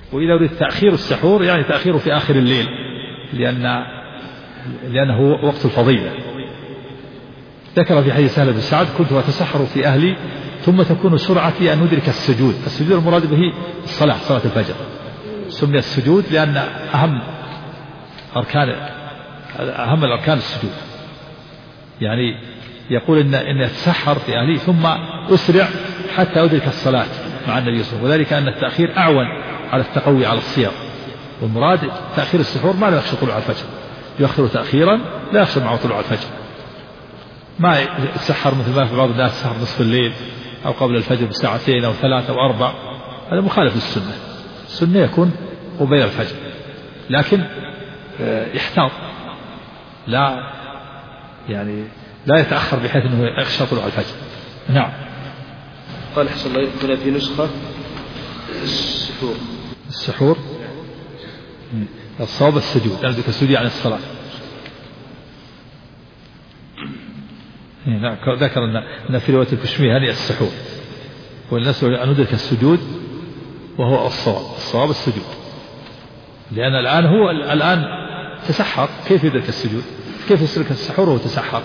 وإذا أريد تأخير السحور يعني تأخيره في آخر الليل، لأنه وقت الفضيلة. ذكر في حديث سهل بن سعد: كنت أتسحر في أهلي ثم تكون سرعتي أن أدرك السجود. السجود المراد به الصلاة، صلاة الفجر. سمي السجود لأن أهم الأركان السجود. يعني يقول إن أتسحر في أهلي ثم أسرع حتى أدرك الصلاة مع النبي صلى الله عليه وسلم، وذلك أن التأخير أعون على التقوي على الصيام. والمراد تأخير السحور ما لا يخشى طلوع الفجر، يؤخر تأخيرا لا يخشى معه طلوع الفجر. ما يتسحر مثل ما في بعض الناس يتسحر نصف الليل أو قبل الفجر بساعتين أو 3 أو 4، هذا مخالف للسنة. السنة يكون قبيل الفجر، لكن يحتاط، لا يتأخر بحيث أنه يخشى طلوع الفجر. نعم. قال حسن الله يقول في نسخة السحور الصواب السجود، يعني السجود عن الصلاة. ذكر أن في رواية الكشميهني السحور، والناس أن ندرك السجود وهو الصواب السجود، لأن الآن تسحر، كيف يدرك السجود؟ كيف يدرك السحور وهو تسحر؟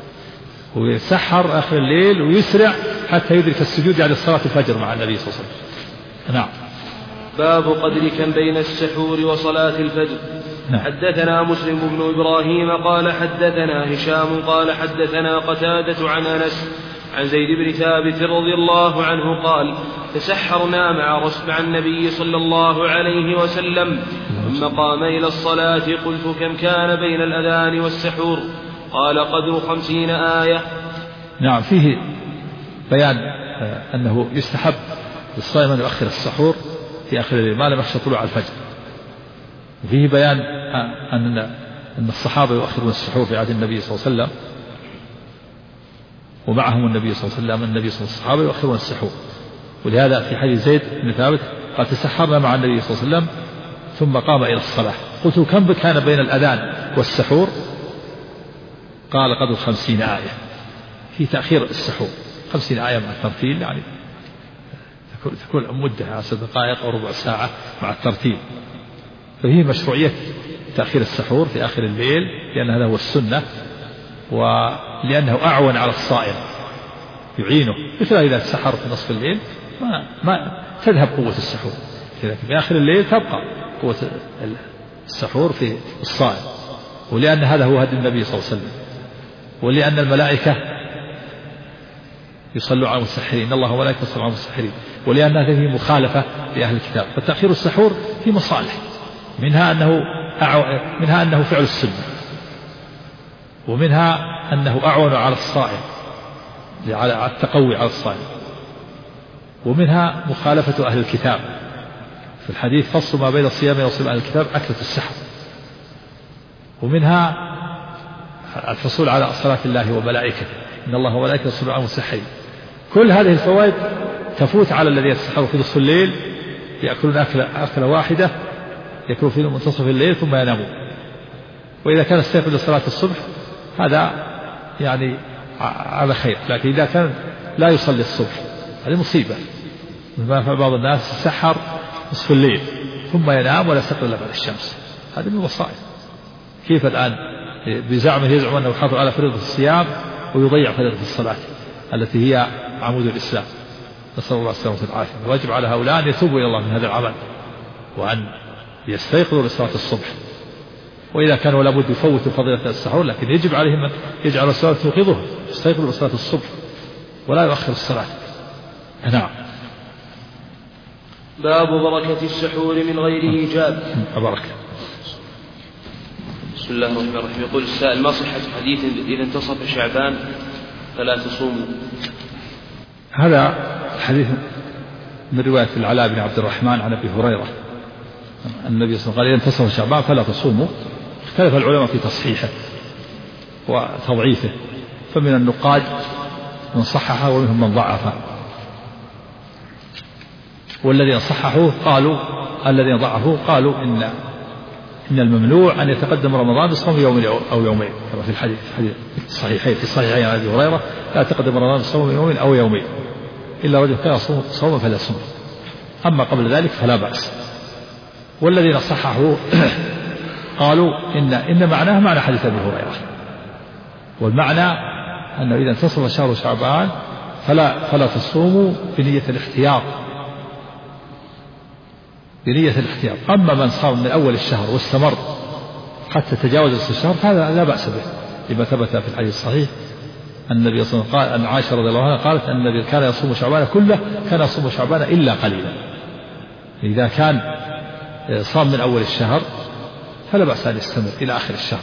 ويسحر آخر الليل ويسرع حتى يدرك السجود، يعني صلاة الفجر مع النبي صلى الله عليه وسلم. نعم. باب قدر كم بين السحور وصلاة الفجر. نعم. حدثنا مسلم بن إبراهيم قال حدثنا هشام قال حدثنا قتادة عن أنس عن زيد بن ثابت رضي الله عنه قال: تسحرنا مع النبي صلى الله عليه وسلم ثم قام إلى الصلاة، قلت: كم كان بين الأذان والسحور؟ قال: قدر 50 آية. نعم. فيه بيان أنه يستحب للصائم أن يؤخر السحور في آخر الليل ما لم يخشى طلوع الفجر. وفيه بيان أن الصحابة يؤخرون السحور في عهد النبي صلى الله عليه وسلم، ومعهم النبي صلى الله عليه وسلم. النبي صلى الله عليه وسلم الصحابة يؤخرون السحور، ولهذا في حديث زيد بن ثابت قال: تسحرنا مع النبي صلى الله عليه وسلم ثم قام إلى الصلاة، قلت: كم كان بين الأذان والسحور؟ قال: قدر 50 آية. في تأخير السحور 50 آية مع الترتيل، يعني تكون مدة 10 دقائق أو ربع ساعة مع الترتيل. فهي مشروعية تأخير السحور في آخر الليل، لأن هذا هو السنة، ولأنه أعون على الصائم، يعينه. مثل إذا تسحر في نصف الليل ما تذهب قوة السحور، لكن في آخر الليل تبقى قوة السحور في الصائم. ولأن هذا هو هدي النبي صلى الله عليه وسلم، ولأن الملائكة يصلوا على المسحرين، إن الله وملائكته يصلون على المسحرين، ولأن هذه مخالفة لأهل الكتاب. فتأخير السحور في مصالح، منها أنه فعل السنة، ومنها أنه أعون على الصائم، على التقوي على الصائم، ومنها مخالفة أهل الكتاب. في الحديث: فصل ما بين الصيام وصيام أهل الكتاب أكلة السحر. ومنها الحصول على صلاة الله وملائكته، إن الله وملائكته يصلون على المسحرين. كل هذه الفوائد تفوت على الذين يتسحروا في نصف الليل، يأكلون أكلة واحدة، يأكلون في منتصف الليل ثم ينامون. وإذا كان استيقظ لصلاة الصبح هذا يعني على خير، لكن إذا كان لا يصلي الصبح هذه مصيبة. ما فعل بعض الناس يتسحر نصف الليل ثم ينام ولا يستيقظ إلا بعد الشمس، هذه من المصائب. كيف الآن بزعمه يزعم أنه يحافظ على فريضة الصيام ويضيع فريضة الصلاة التي هي عمود الإسلام؟ نسأل الله السلامة والعافية. واجب على هؤلاء أن يتوبوا إلى الله من هذا العمل، وأن يستيقظوا لصلاة الصبح. وإذا كانوا لابد يفوتوا فضيلة السحور، لكن يجب عليهم أن يجعل الصلاة توقظهم، يستيقظوا لصلاة الصبح ولا يؤخر الصلاة. نعم. باب بركة السحور من غير إيجاب. بركة. بسم الله الرحمن الرحيم. يقول السائل: ما صحة حديث إذا انتصف شعبان فلا تصوموا؟ هذا الحديث من رواية العلاء بن عبد الرحمن عن أبي هريرة النبي صلى الله عليه وسلم قال: إذا انتصف شعبان فلا تصوموا. اختلف العلماء في تصحيحه وتضعيفه، فمن النقاد من صححه ومنهم من ضعفه، والذين صححوه قالوا الذين ضعفوه قالوا إن الممنوع أن يتقدم رمضان بصوم يوم أو يومين، كما في الحديث في الصحيحين عن أبي هريرة: لا تقدم رمضان بصوم يوم أو يومين إلا رجل كان صوما فلا يصوم، أما قبل ذلك فلا بأس. والذين صححوا قالوا إن معناه معنى حديث أبي هريرة، والمعنى أنه إذا انتصف شهر شعبان فلا تصوموا بنية الاحتياط، أما من صام من أول الشهر واستمر حتى تجاوز نصف الشهر هذا لا بأس به، لما ثبت في الحديث الصحيح أن النبي صلى الله عليه وسلم قال، أن عائشة رضي الله عنها قالت أن النبي كان يصوم شعبان كله، كان يصوم شعبان إلا قليلا. إذا كان صام من أول الشهر فلا بأس أن يستمر إلى آخر الشهر.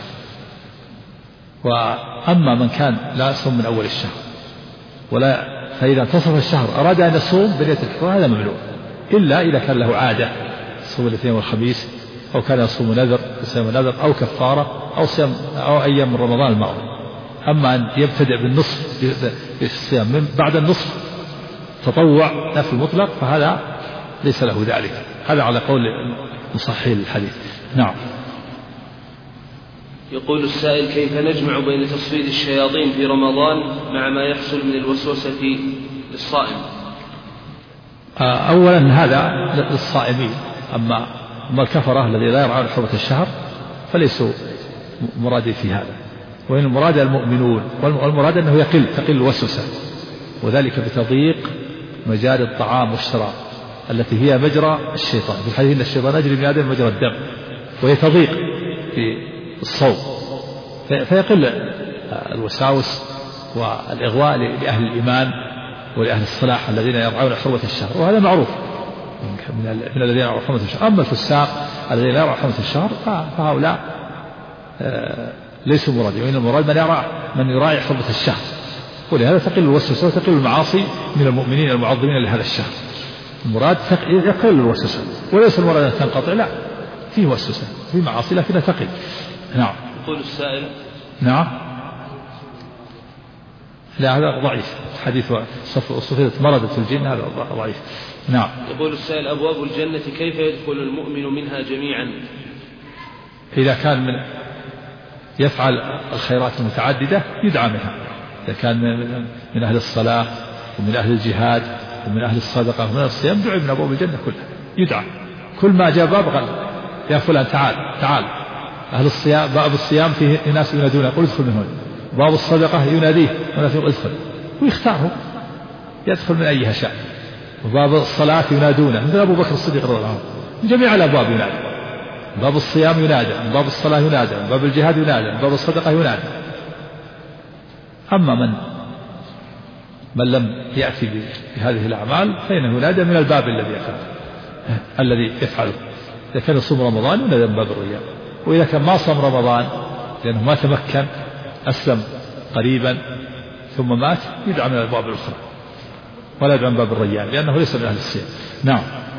وأما من كان لا يصوم من أول الشهر فإذا انتصف الشهر أراد أن يصوم بنية الإحرام هذا ممنوع، إلا إذا كان له عادة صوم الاثنين والخميس، أو كان يصوم نذر أو كفارة أو أيام من رمضان الماضي. أما أن يبتدئ بالنصف بالصيام من بعد النصف تطوع نفل مطلق فهذا ليس له ذلك، هذا على قول مصحح الحديث. نعم. يقول السائل: كيف نجمع بين تصفيد الشياطين في رمضان مع ما يحصل من الوسوسة للصائم؟ أولا هذا للصائمين، أما الكفرة الذي لا يرعون حرمة الشهر فليسوا مرادي في هذا، وإن المراد المؤمنون، والمراد أنه تقل الوسوسة، وذلك بتضييق مجاري الطعام والشراب التي هي مجرى الشيطان. في الحديث إن الشيطان يجري من آدم مجرى الدم، وهي تضيق في الصوم فيقل الوساوس والإغواء لأهل الإيمان ولأهل الصلاح الذين يرعون حرمة الشهر، وهذا معروف من الذين يرعون حرمة الشهر. أما الفساق الذين لا يرعون حرمة الشهر فهؤلاء ليسوا مرادين، وإن المراد من يراعي حرمة الشهر، ولهذا تقل الوسوسة وتقل المعاصي من المؤمنين المعظمين لهذا الشهر. المراد يقل الوسوسة، وليس المراد أن تنقطع، لا، فيه وسوسة فيه معاصي لكنها تقل. نعم. يقول السائل: نعم. لا هذا ضعيف، حديث صفية مرضت الجن هذا ضعيف. نعم. يقول السائل: أبواب الجنة كيف يدخل المؤمن منها جميعا؟ إذا كان يفعل الخيرات المتعددة يدعى منها، إذا كان من أهل الصلاة ومن أهل الجهاد ومن أهل الصدقة ومن الصيام دعي من أبواب الجنة كلها، يدعى كل ما جاء باب قال يا فلان تعال. أهل الصيام، باب الصيام فيه ناس ينادون قل ادخل من هنا، باب الصدقة يناديه وناس يقول ادخل، ويختاره يدخل من أيها شاء. وباب الصلاة ينادونه مثل أبو بكر الصديق رضي الله عنه، من جميع الأبواب ينادي، باب الصيام ينادى، باب الصلاة ينادى، باب الجهاد ينادى، باب الصدقة ينادى. أما من لم يأتي بهذه الأعمال فإنه ينادى من الباب الذي يفعله. إذا كان يصوم رمضان ينادى من باب الريان، وإذا كان ما صام رمضان لأنه ما تمكن أسلم قريبا ثم مات يدعى من الأبواب الأخرى ولا يدعى من باب الريان لأنه ليس من أهل الصيام. نعم.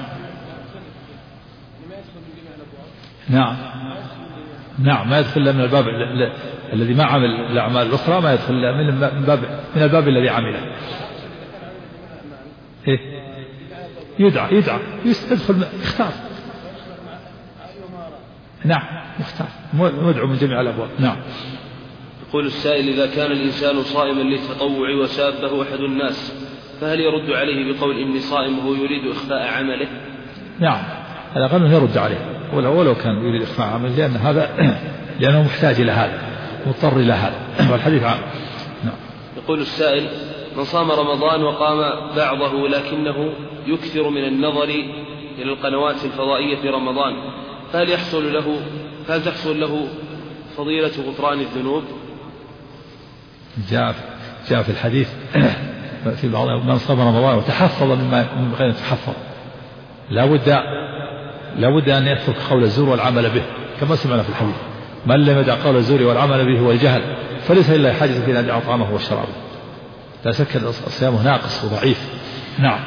ما يدخل من الباب الذي ما عمل الأعمال الأخرى، ما يدخل من الباب الذي عمله. يدعى يدخل يختار. نعم يختار، مدعو من جميع الأبواب. نعم. يقول السائل: إذا كان الإنسان صائما للتطوع وسابه أحد الناس فهل يرد عليه بقول إني صائم وهو يريد إخفاء عمله؟ نعم، على الأقل يرد عليه ولو كان يريد إخفاء عمله، لأنه محتاج إلى هذا، مضطر إلى هذا، والحديث عنه. نعم. يقول السائل: من صام رمضان وقام بعضه لكنه يكثر من النظر إلى القنوات الفضائية في رمضان فهل تحصل له فضيلة غفران الذنوب؟ جاء في الحديث في بعض من صام رمضان وتحفظ من غير يتحفظ لا بد أن يترك قول الزور والعمل به، كما سمعنا في الحديث: من لم يدع قول الزور والعمل به والجهل فليس إلا حاجة في أن يدع طعامه وشرابه. لا شك أن الصيام ناقص وضعيف. نعم.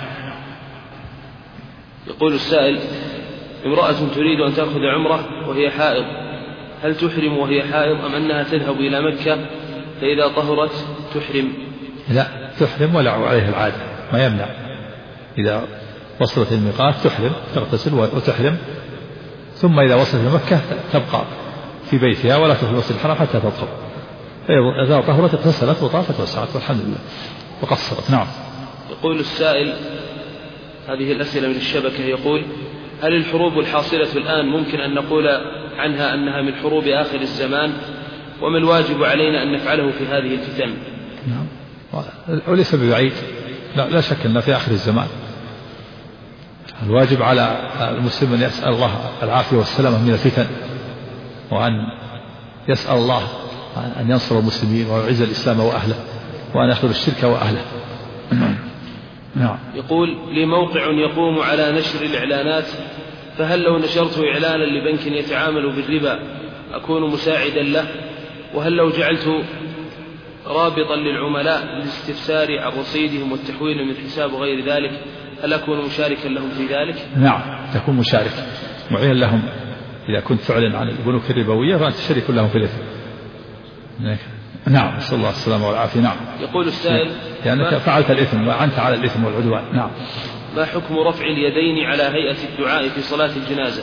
يقول السائل: امرأة تريد أن تأخذ عمرة وهي حائض، هل تحرم وهي حائض أم أنها تذهب إلى مكة فإذا طهرت تحرم؟ لا تحرم ولا عليها العادة، ما يمنع. إذا وصلت الميقات تحرم، تغتسل وتحرم، ثم إذا وصلت مكة تبقى في بيتها ولا تدخل المسجد الحرام حتى تطهر. إذا طهرت اغتسلت وطافت وسعت والحمد لله وقصرت. نعم. يقول السائل: هذه الأسئلة من الشبكة. يقول: هل الحروب الحاصلة الآن ممكن أن نقول عنها أنها من حروب آخر الزمان؟ وما الواجب علينا أن نفعله في هذه الفتن؟ نعم، وليس ببعيد، لا شك أن في آخر الزمان. الواجب على المسلم أن يسأل الله العافية والسلامة من الفتن، وأن يسأل الله أن ينصر المسلمين ويعز الإسلام وأهله، وأن يخذل الشرك وأهله. نعم. يقول لي موقع يقوم على نشر الإعلانات، فهل لو نشرت إعلانا لبنك يتعامل بالربا أكون مساعدا له؟ وهل لو جعلت رابطا للعملاء للاستفسار عن رصيدهم والتحويل من حساب غير ذلك هل أكون مشاركا لهم في ذلك؟ نعم، تكون مشارك معين لهم. إذا كنت تعلن عن البنوك الربوية فأنت شريك لهم في الإثم. نعم، نسأل الله السلامة والعافية. نعم. يقول السائل لأنك فعلت الإثم وأنت على الإثم والعدوان. نعم. ما حكم رفع اليدين على هيئة الدعاء في صلاة الجنازة؟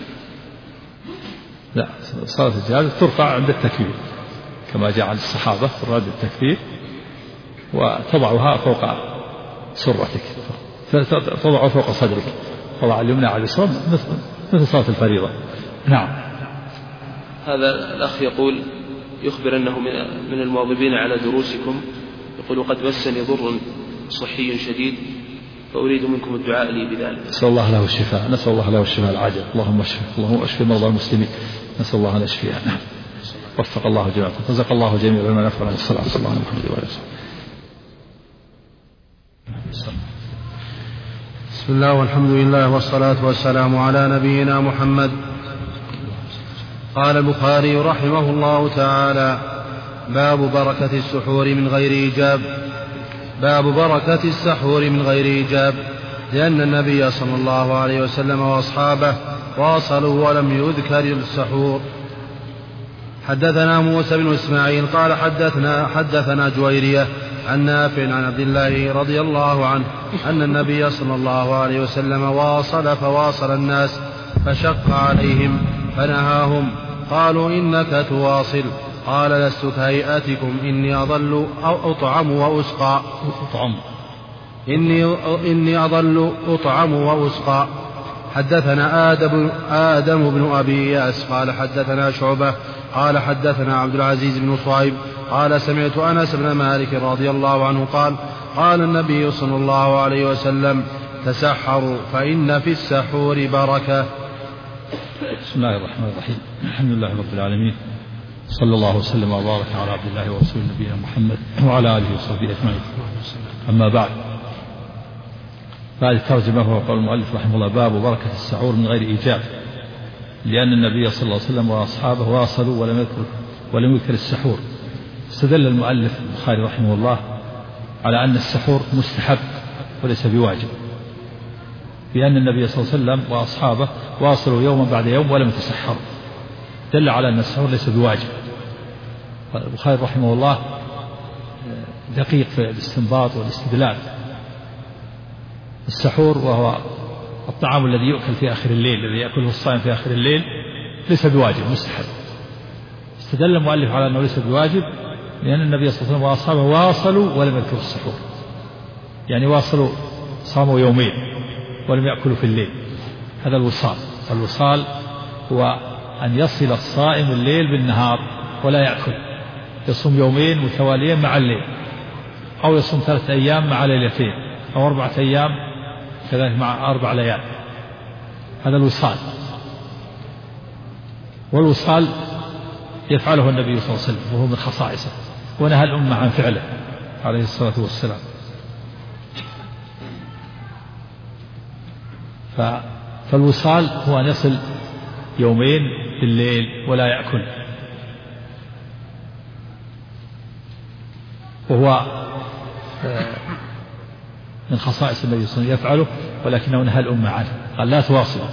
لا، صلاة الجنازة ترفع عند التكبير كما جاء عن الصحابة رد التكبير، وتضعها فوق سرتك، تضع فوق صدرك، تضع اليمنى على اليسرى مثل صلاة الفريضة. نعم. هذا الأخ يقول يخبر أنه من المواظبين على دروسكم، يقول قد مسني ضر صحي شديد فأريد منكم الدعاء لي بذلك. نسأل الله له الشفاء، نسأل الله له الشفاء العاجل. اللهم اشف مرضى المسلمين، نسأل الله أن يشفيه. نعم. وفق الله جميعا، رزق الله جميعا لما نفعل. الصلاة والسلام على محمد وعلى آله. بسم الله والحمد لله والصلاة والسلام على نبينا محمد. قال البخاري رحمه الله تعالى: باب بركة السحور من غير إيجاب. باب بركة السحور من غير إيجاب، لأن النبي صلى الله عليه وسلم وأصحابه واصلوا ولم يذكر السحور. حدثنا موسى بن إسماعيل قال حدثنا جويرية عن نافع عن عبد الله رضي الله عنه أن النبي صلى الله عليه وسلم فواصل الناس فشق عليهم فنهاهم. قالوا: إنك تواصل. قال: لست كهيئتكم، إني أظل أطعم وأسقى. إني أظل أطعم وأسقى. حدثنا آدم بن أبي إياس قال حدثنا شعبة قال حدثنا عبد العزيز بن صهيب قال سمعت أنس بن مالك رضي الله عنه قال: قال النبي صلى الله عليه وسلم: تسحروا فإن في السحور بركة. بسم الله الرحمن الرحيم. الحمد لله رب العالمين، صلى الله وسلم وبارك على عبد الله ورسوله نبينا محمد وعلى آله وصحبه أجمعين. أما بعد، هذه الترجمة هو قول المؤلف رحمه الله: باب بركة السحور من غير إيجاب، لأن النبي صلى الله عليه وسلم وأصحابه واصلوا ولم يذكر السحور. استدل المؤلف البخاري رحمه الله على أن السحور مستحب وليس بواجب، لأن النبي صلى الله عليه وسلم وأصحابه واصلوا يوما بعد يوم ولم يتسحروا، دل على أن السحور ليس بواجب. البخاري رحمه الله دقيق في الاستنباط والاستدلال. السحور وهو الطعام الذي يؤكل في آخر الليل، الذي يأكله الصائم في آخر الليل، ليس بواجب، مستحب. استدل المؤلف على أنه ليس بواجب لأن النبي صلى الله عليه وسلم وأصحابه واصلوا ولم يذكروا السحور، يعني واصلوا، صاموا يومين ولم يأكلوا في الليل. هذا الوصال. الوصال هو أن يصل الصائم الليل بالنهار ولا يأكل، يصوم يومين متواليين مع الليل، أو يصوم 3 أيام مع ليلتين، أو 4 أيام كذلك مع 4 ليال. هذا الوصال. والوصال يفعله النبي صلى الله عليه وسلم وهو من خصائصه، ونهى الأمة عن فعله عليه الصلاة والسلام. فالوصال هو أن يصل يومين في الليل ولا يأكل، وهو من خصائص النبي صلى الله عليه وسلم يفعله، ولكنه نهى الأمة عنه، قال: لا تواصلوا.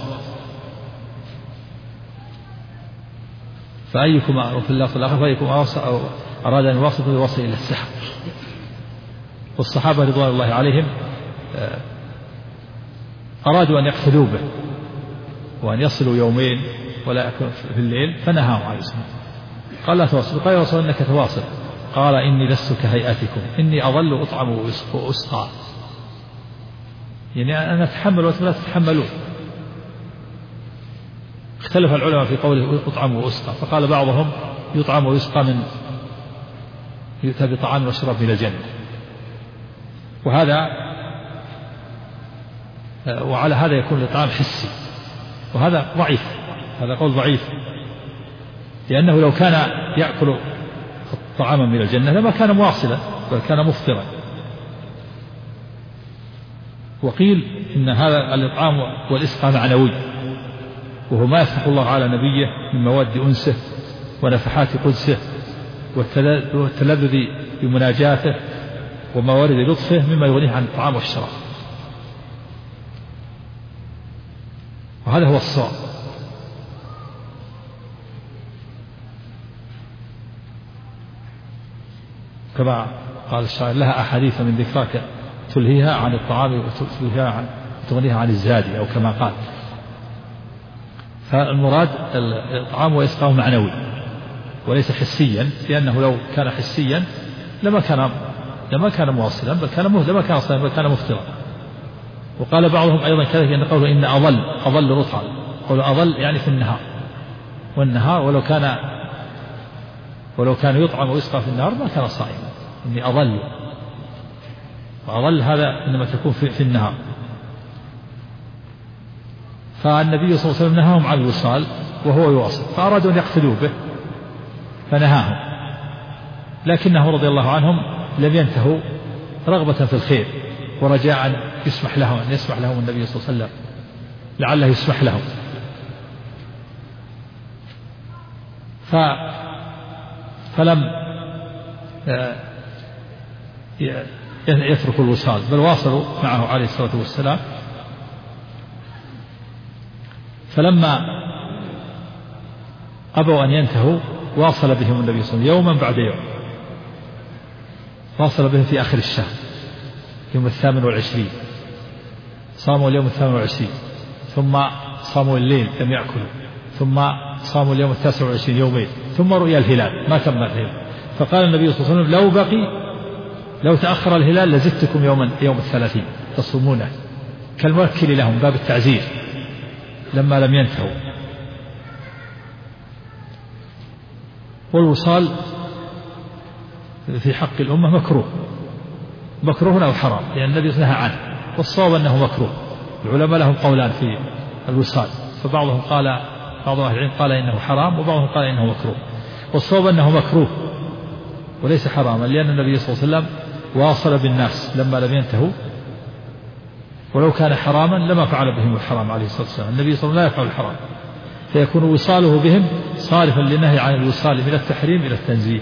فأيكم وفي اللفظ الآخر: فأيكم أراد أن يواصل فيواصل إلى السحر. والصحابة رضوان الله عليهم أرادوا أن يقتدوا به وأن يصلوا يومين ولا يأكلوا في الليل، فنهاهم عليه الصلاة والسلام. قال: لا تواصلوا. قال: يا رسول الله إنك تواصل. قال: إني لست كهيئتكم، إني أظل أطعم وأسقى، يعني أنا أتحمل وأنتم لا تتحملون. اختلف العلماء في قوله يطعم ويسقى، فقال بعضهم يطعم ويسقى من يؤتى بطعام وشراب من الجنة، وعلى هذا يكون الإطعام حسي، وهذا ضعيف، هذا قول ضعيف، لأنه لو كان يأكل طعاما من الجنة لما كان مواصلا بل كان مفطرا. وقيل إن هذا الإطعام والإسقى معنوي، وهو ما يفتح الله على نبيه من مواد أنسه ونفحات قدسه والتلذذ بمناجاته وموارد لطفه مما يغنيه عن الطعام والشراب، وهذا هو الصواب. كما قال الشاعر لها أحاديث من ذكراك تلهيها عن الطعام وتغنيها عن الزاد، أو كما قال. فالمراد الطعام وإسقاه معنوي وليس حسيا، لأنه لو كان حسيا لما كان مواصلا بل كان صائما بل كان مفطرا. وقال بعضهم أيضا كذلك أن قوله إن أضل رطعا، قول أضل يعني في النهار، والنهار ولو كان يطعم ويسقى في النهار ما كان صائما، إني أضل، وأضل هذا إنما تكون في النهار. فالنبي صلى الله عليه وسلم نهاهم عن الوصال وهو يواصل، فأرادوا أن يقتلوا به فنهاهم، لكنه رضي الله عنهم لم ينتهوا رغبة في الخير ورجاء أن يسمح لهم النبي صلى الله عليه وسلم لعله يسمح لهم. فلم يتركوا الوصال بل واصلوا معه عليه الصلاة والسلام. فلما أبوا أن ينتهوا واصل بهم النبي صلى الله عليه وسلم يوما بعد يوم، واصل بهم في آخر الشهر يوم 28، صاموا اليوم 28، ثم صاموا الليل لم يأكلوا، ثم صاموا اليوم 29 يومين، ثم رؤيا الهلال ما تم الهلال. فقال النبي صلى الله عليه وسلم لو تأخر الهلال لزدتكم يوم 30 تصومونه، كالموكل لهم باب التعزير لما لم ينتهوا. والوصال في حق الأمة مكروه أو حرام، لأن النبي نهى عنه، والصواب أنه مكروه. العلماء لهم قولان في الوصال، فبعضهم قال بعض أهل العلم قال إنه حرام، وبعضهم قال إنه مكروه، والصواب أنه مكروه وليس حراما، لأن النبي صلى الله عليه وسلم واصل بالناس لما لم ينتهوا، ولو كان حراما لما فعل بهم الحرام عليه الصلاة والسلام. النبي صلى الله عليه وسلم لا يفعل الحرام، فيكون وصاله بهم صارفا للنهي عن الوصال من التحريم إلى التنزيه.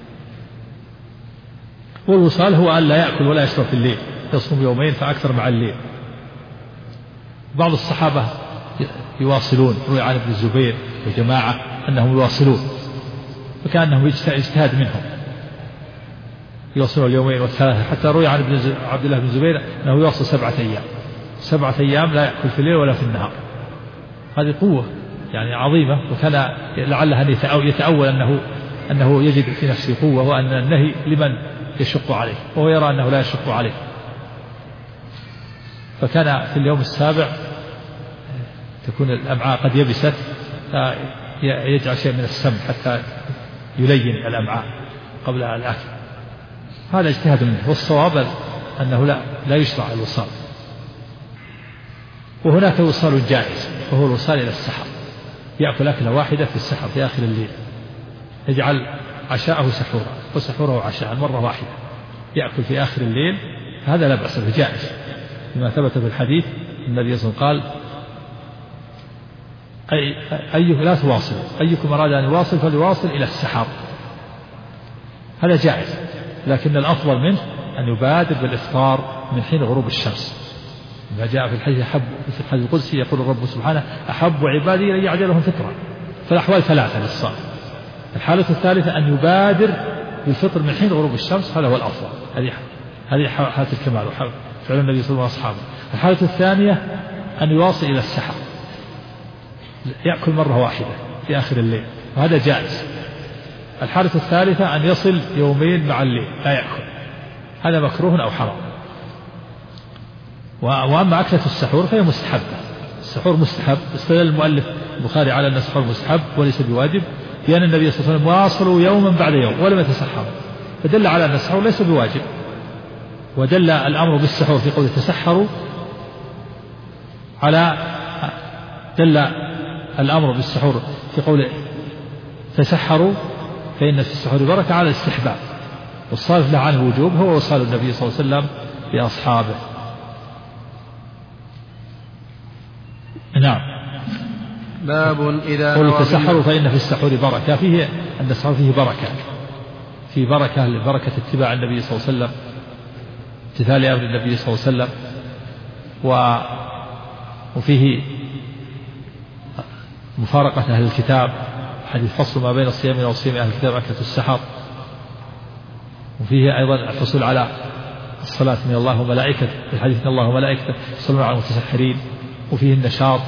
والوصال هو أن لا يأكل ولا يشرب في الليل، يصوم يومين فأكثر مع الليل. بعض الصحابة يواصلون، روي عن ابن الزبير وجماعة أنهم يواصلون، فكأنهم يجتهد منهم يواصلون اليومين والثلاثة، حتى روي عن عبد الله بن الزبير أنه يواصل 7 أيام لا يأكل في الليل ولا في النهار. هذه قوة يعني عظيمة، وكان لعله أن يتأول أنه يجد في نفسه قوة، وأن النهي لمن يشق عليه، وهو يرى أنه لا يشق عليه. فكان في اليوم السابع تكون الأمعاء قد يبست، يجعل شيء من السم حتى يلين الأمعاء قبل الأكل. هذا اجتهاد منه، والصواب أنه لا يشرع الوصال. وهناك وصال جائز، وهو الوصال إلى السحر، يأكل أكلة واحدة في السحر في آخر الليل، يجعل عشاءه سحورا وسحوره عشاء مرة واحدة، يأكل في آخر الليل، هذا لا بأس به، جائز، لما ثبت في الحديث النبي صلى الله عليه وسلم قال لا تواصلوا، أيكم أراد أن يواصل فليواصل إلى السحر، هذا جائز، لكن الأفضل منه أن يبادر بالإفطار من حين غروب الشمس. ما جاء في الحديث القدسي يقول الرب سبحانه أحب عبادي إلي أعجلهم فطرا. فالأحوال 3 للصائم: الحالة الثالثة أن يبادر بالفطر من حين غروب الشمس، هذا هو الأفضل، هذه حالة الكمال فعل النبي صلى الله عليه وسلم. الحالة الثانية أن يواصل إلى السحر، يأكل مرة واحدة في آخر الليل، وهذا جائز. الحالة الثالثة أن يصل يومين مع الليل لا يأكل، هذا مكروه أو حرام. وأما أكلة السحور فهي مستحبة، السحور مستحب. استدل المؤلف البخاري على أن السحور مستحب وليس بواجب، لأن النبي صلى الله عليه وسلم واصلوا يوما بعد يوم ولم يتسحروا، فدل على أن السحور ليس بواجب. ودل الأمر بالسحور في قوله تسحروا على دل الأمر بالسحور في قوله تسحروا فإن في السحور بركة على الاستحباب، والصارف له عن الوجوب هو وصال النبي صلى الله عليه وسلم لأصحابه. نعم. باب إذا قولوا تسحروا فإن في السحور بركة، فيه أن السحور فيه بركة، في بركة لبركة اتباع النبي صلى الله عليه وسلم، امتثال أمر النبي صلى الله عليه وسلم، وفيه مفارقة أهل الكتاب، حديث فصل ما بين صيامنا وصيام أهل الكتاب أكلة السحر، وفيه أيضا الحصول على الصلاة من الله وملائكته، في الحديث من الله وملائكته يصلون على المتسحرين، وفيه النشاط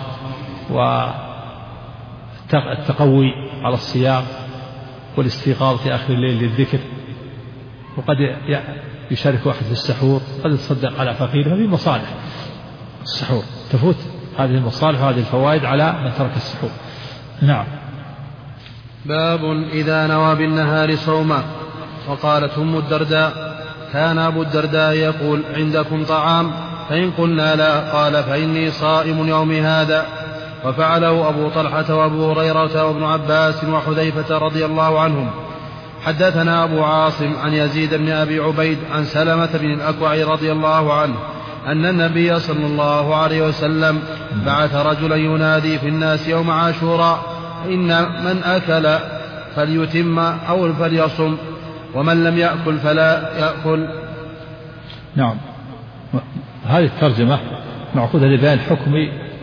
والتقوي على الصيام والاستيقاظ في آخر الليل للذكر، وقد يشارك واحد في السحور، قد يتصدق على فقير. هذه مصالح السحور، تفوت هذه المصالح وهذه الفوائد على من ترك السحور. نعم. باب إذا نوى بالنهار صوما. وقالت أم الدرداء كان أبو الدرداء يقول عندكم طعام؟ فإن قلنا لا قال فإني صائم يوم هذا. وفعله أبو طلحة وأبو هريرة وابن عباس وحذيفة رضي الله عنهم. حدثنا أبو عاصم عن يزيد بن أبي عبيد عن سلمة بن الأكوع رضي الله عنه أن النبي صلى الله عليه وسلم بعث رجلا ينادي في الناس يوم عاشوراء إن من أكل فليتم أو فليصم ومن لم يأكل فلا يأكل. نعم. هذه الترجمة معقودة لبيان حكم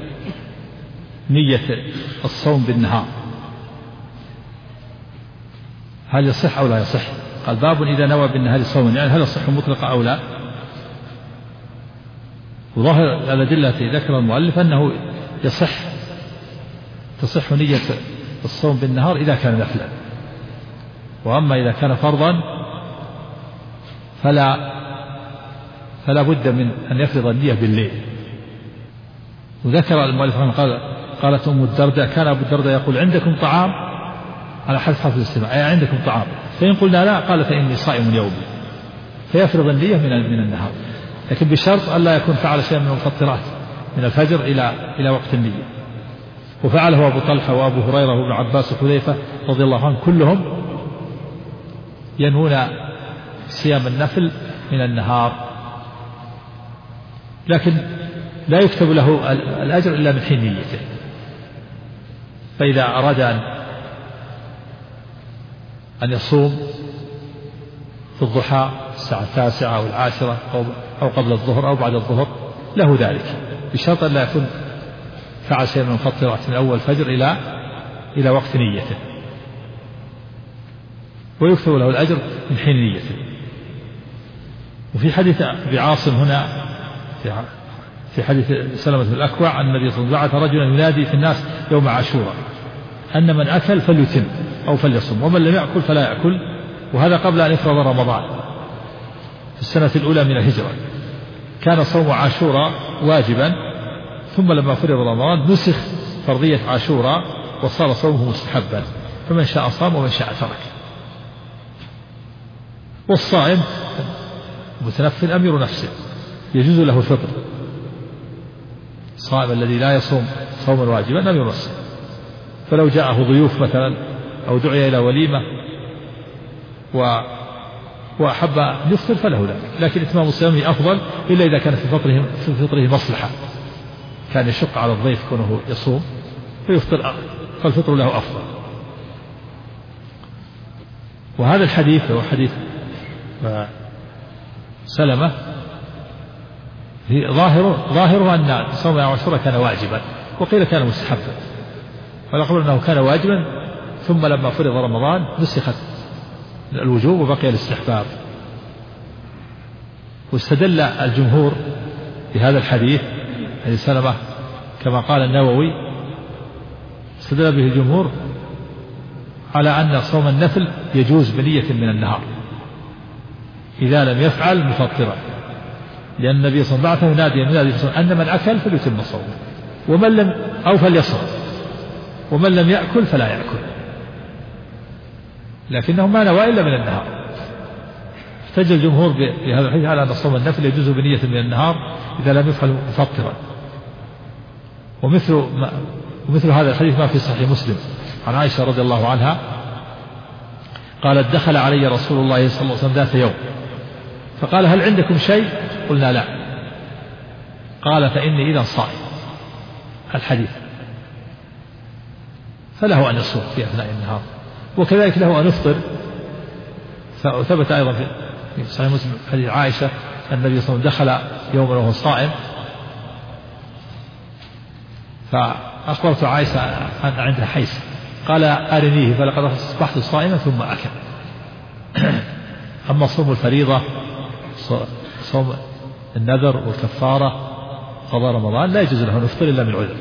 نية الصوم بالنهار، هل يصح أو لا يصح؟ قال باب إذا نوى بالنهار صوما، يعني هل يصح مطلقا أو لا؟ وظاهر الأدلة التي ذكر المؤلف أنه تصح نية الصوم بالنهار إذا كان نفلا، وأما إذا كان فرضا فلا بد من أن يفرض النية بالليل. وذكر المؤلف قالت أم الدرداء كان أبو الدرداء يقول عندكم طعام، على حذف حرف الاستماع، أي عندكم طعام؟ فإن قلنا لا قال فإني صائم يومي، فيفرض النية من النهار، لكن بشرط ألا يكون فعل شيئا من المفطرات من الفجر إلى وقت النية. وفعله أبو طلحة وأبو هريرة وابن عباس وحذيفة رضي الله عنهم، كلهم ينوون صيام النفل من النهار، لكن لا يكتب له الأجر إلا من حين نيته. فإذا أراد أن يصوم في الضحى الساعة 9 أو 10 أو قبل الظهر أو بعد الظهر له ذلك، بشرط أن لا يكون فعل شيء من المفطرات من أول الفجر إلى وقت نيته، ويكتب له الأجر من حين نيته. وفي حديث أبي عاصم هنا في حديث سلمة بن الأكوع أن النبي صلى الله عليه وسلم بعث رجلا ينادي في الناس يوم عاشوراء أن من أكل فليتم أو فليصم ومن لم يأكل فلا يأكل، وهذا قبل أن يفرض رمضان في السنة الأولى من الهجرة. كان صوم عاشوراء واجبا، ثم لما فرض رمضان نسخ فرضية عاشوراء وصار صومه مستحبا، فمن شاء صام ومن شاء ترك. والصائم متنفل أمير نفسه يجوز له الفطر، الصائم الذي لا يصوم صوما واجبا أمير نفسه، فلو جاءه ضيوف مثلا أو دعي إلى وليمة وأحب أن يفطر فله ذلك، لكن إتمام صيامه أفضل إلا إذا كان في فطره مصلحة، كان يشق على الضيف كونه يصوم فيفطر، فالفطر له أفضل. وهذا الحديث هو حديث سلمة ظاهره أن صوم عاشوراء كان واجبا، وقيل كان مستحبا، فنقول أنه كان واجبا ثم لما فرض رمضان نسخت الوجوب وبقي الاستحباب. واستدل الجمهور بهذا الحديث حديث سلمة كما قال النووي، استدل به الجمهور على أن صوم النفل يجوز بنية من النهار إذا لم يفعل مفطرا، لأن النبي صلى الله عليه وسلم ينادي أن من أكل فليتم صومه ومن لم أو فليصم ومن لم يأكل فلا يأكل، لكنه ما نوى إلا من النهار. احتج الجمهور بهذا الحديث على أن صوم النفل يجوز بنية من النهار إذا لم يفعل مفطرا. ومثل هذا الحديث ما في صحيح مسلم عن عائشة رضي الله عنها قالت دخل علي رسول الله صلى الله عليه وسلم ذات يوم فقال هل عندكم شيء؟ قلنا لا. قال فإني إذا صائم. الحديث فله أن يصوم في أثناء النهار، وكذلك له أن يفطر. ثبت أيضا في صحيح مسلم حديث عائشة أن النبي صلى الله عليه وسلم دخل يوما وهو صائم فأخبرت عائشة أن عندها حيث قال أرنيه فلقد أصبحت صائما ثم أكل. أما صوم الفريضة صوم النذر والكفارة قضاء رمضان لا يجوز له أن يفطر إلا من عذر.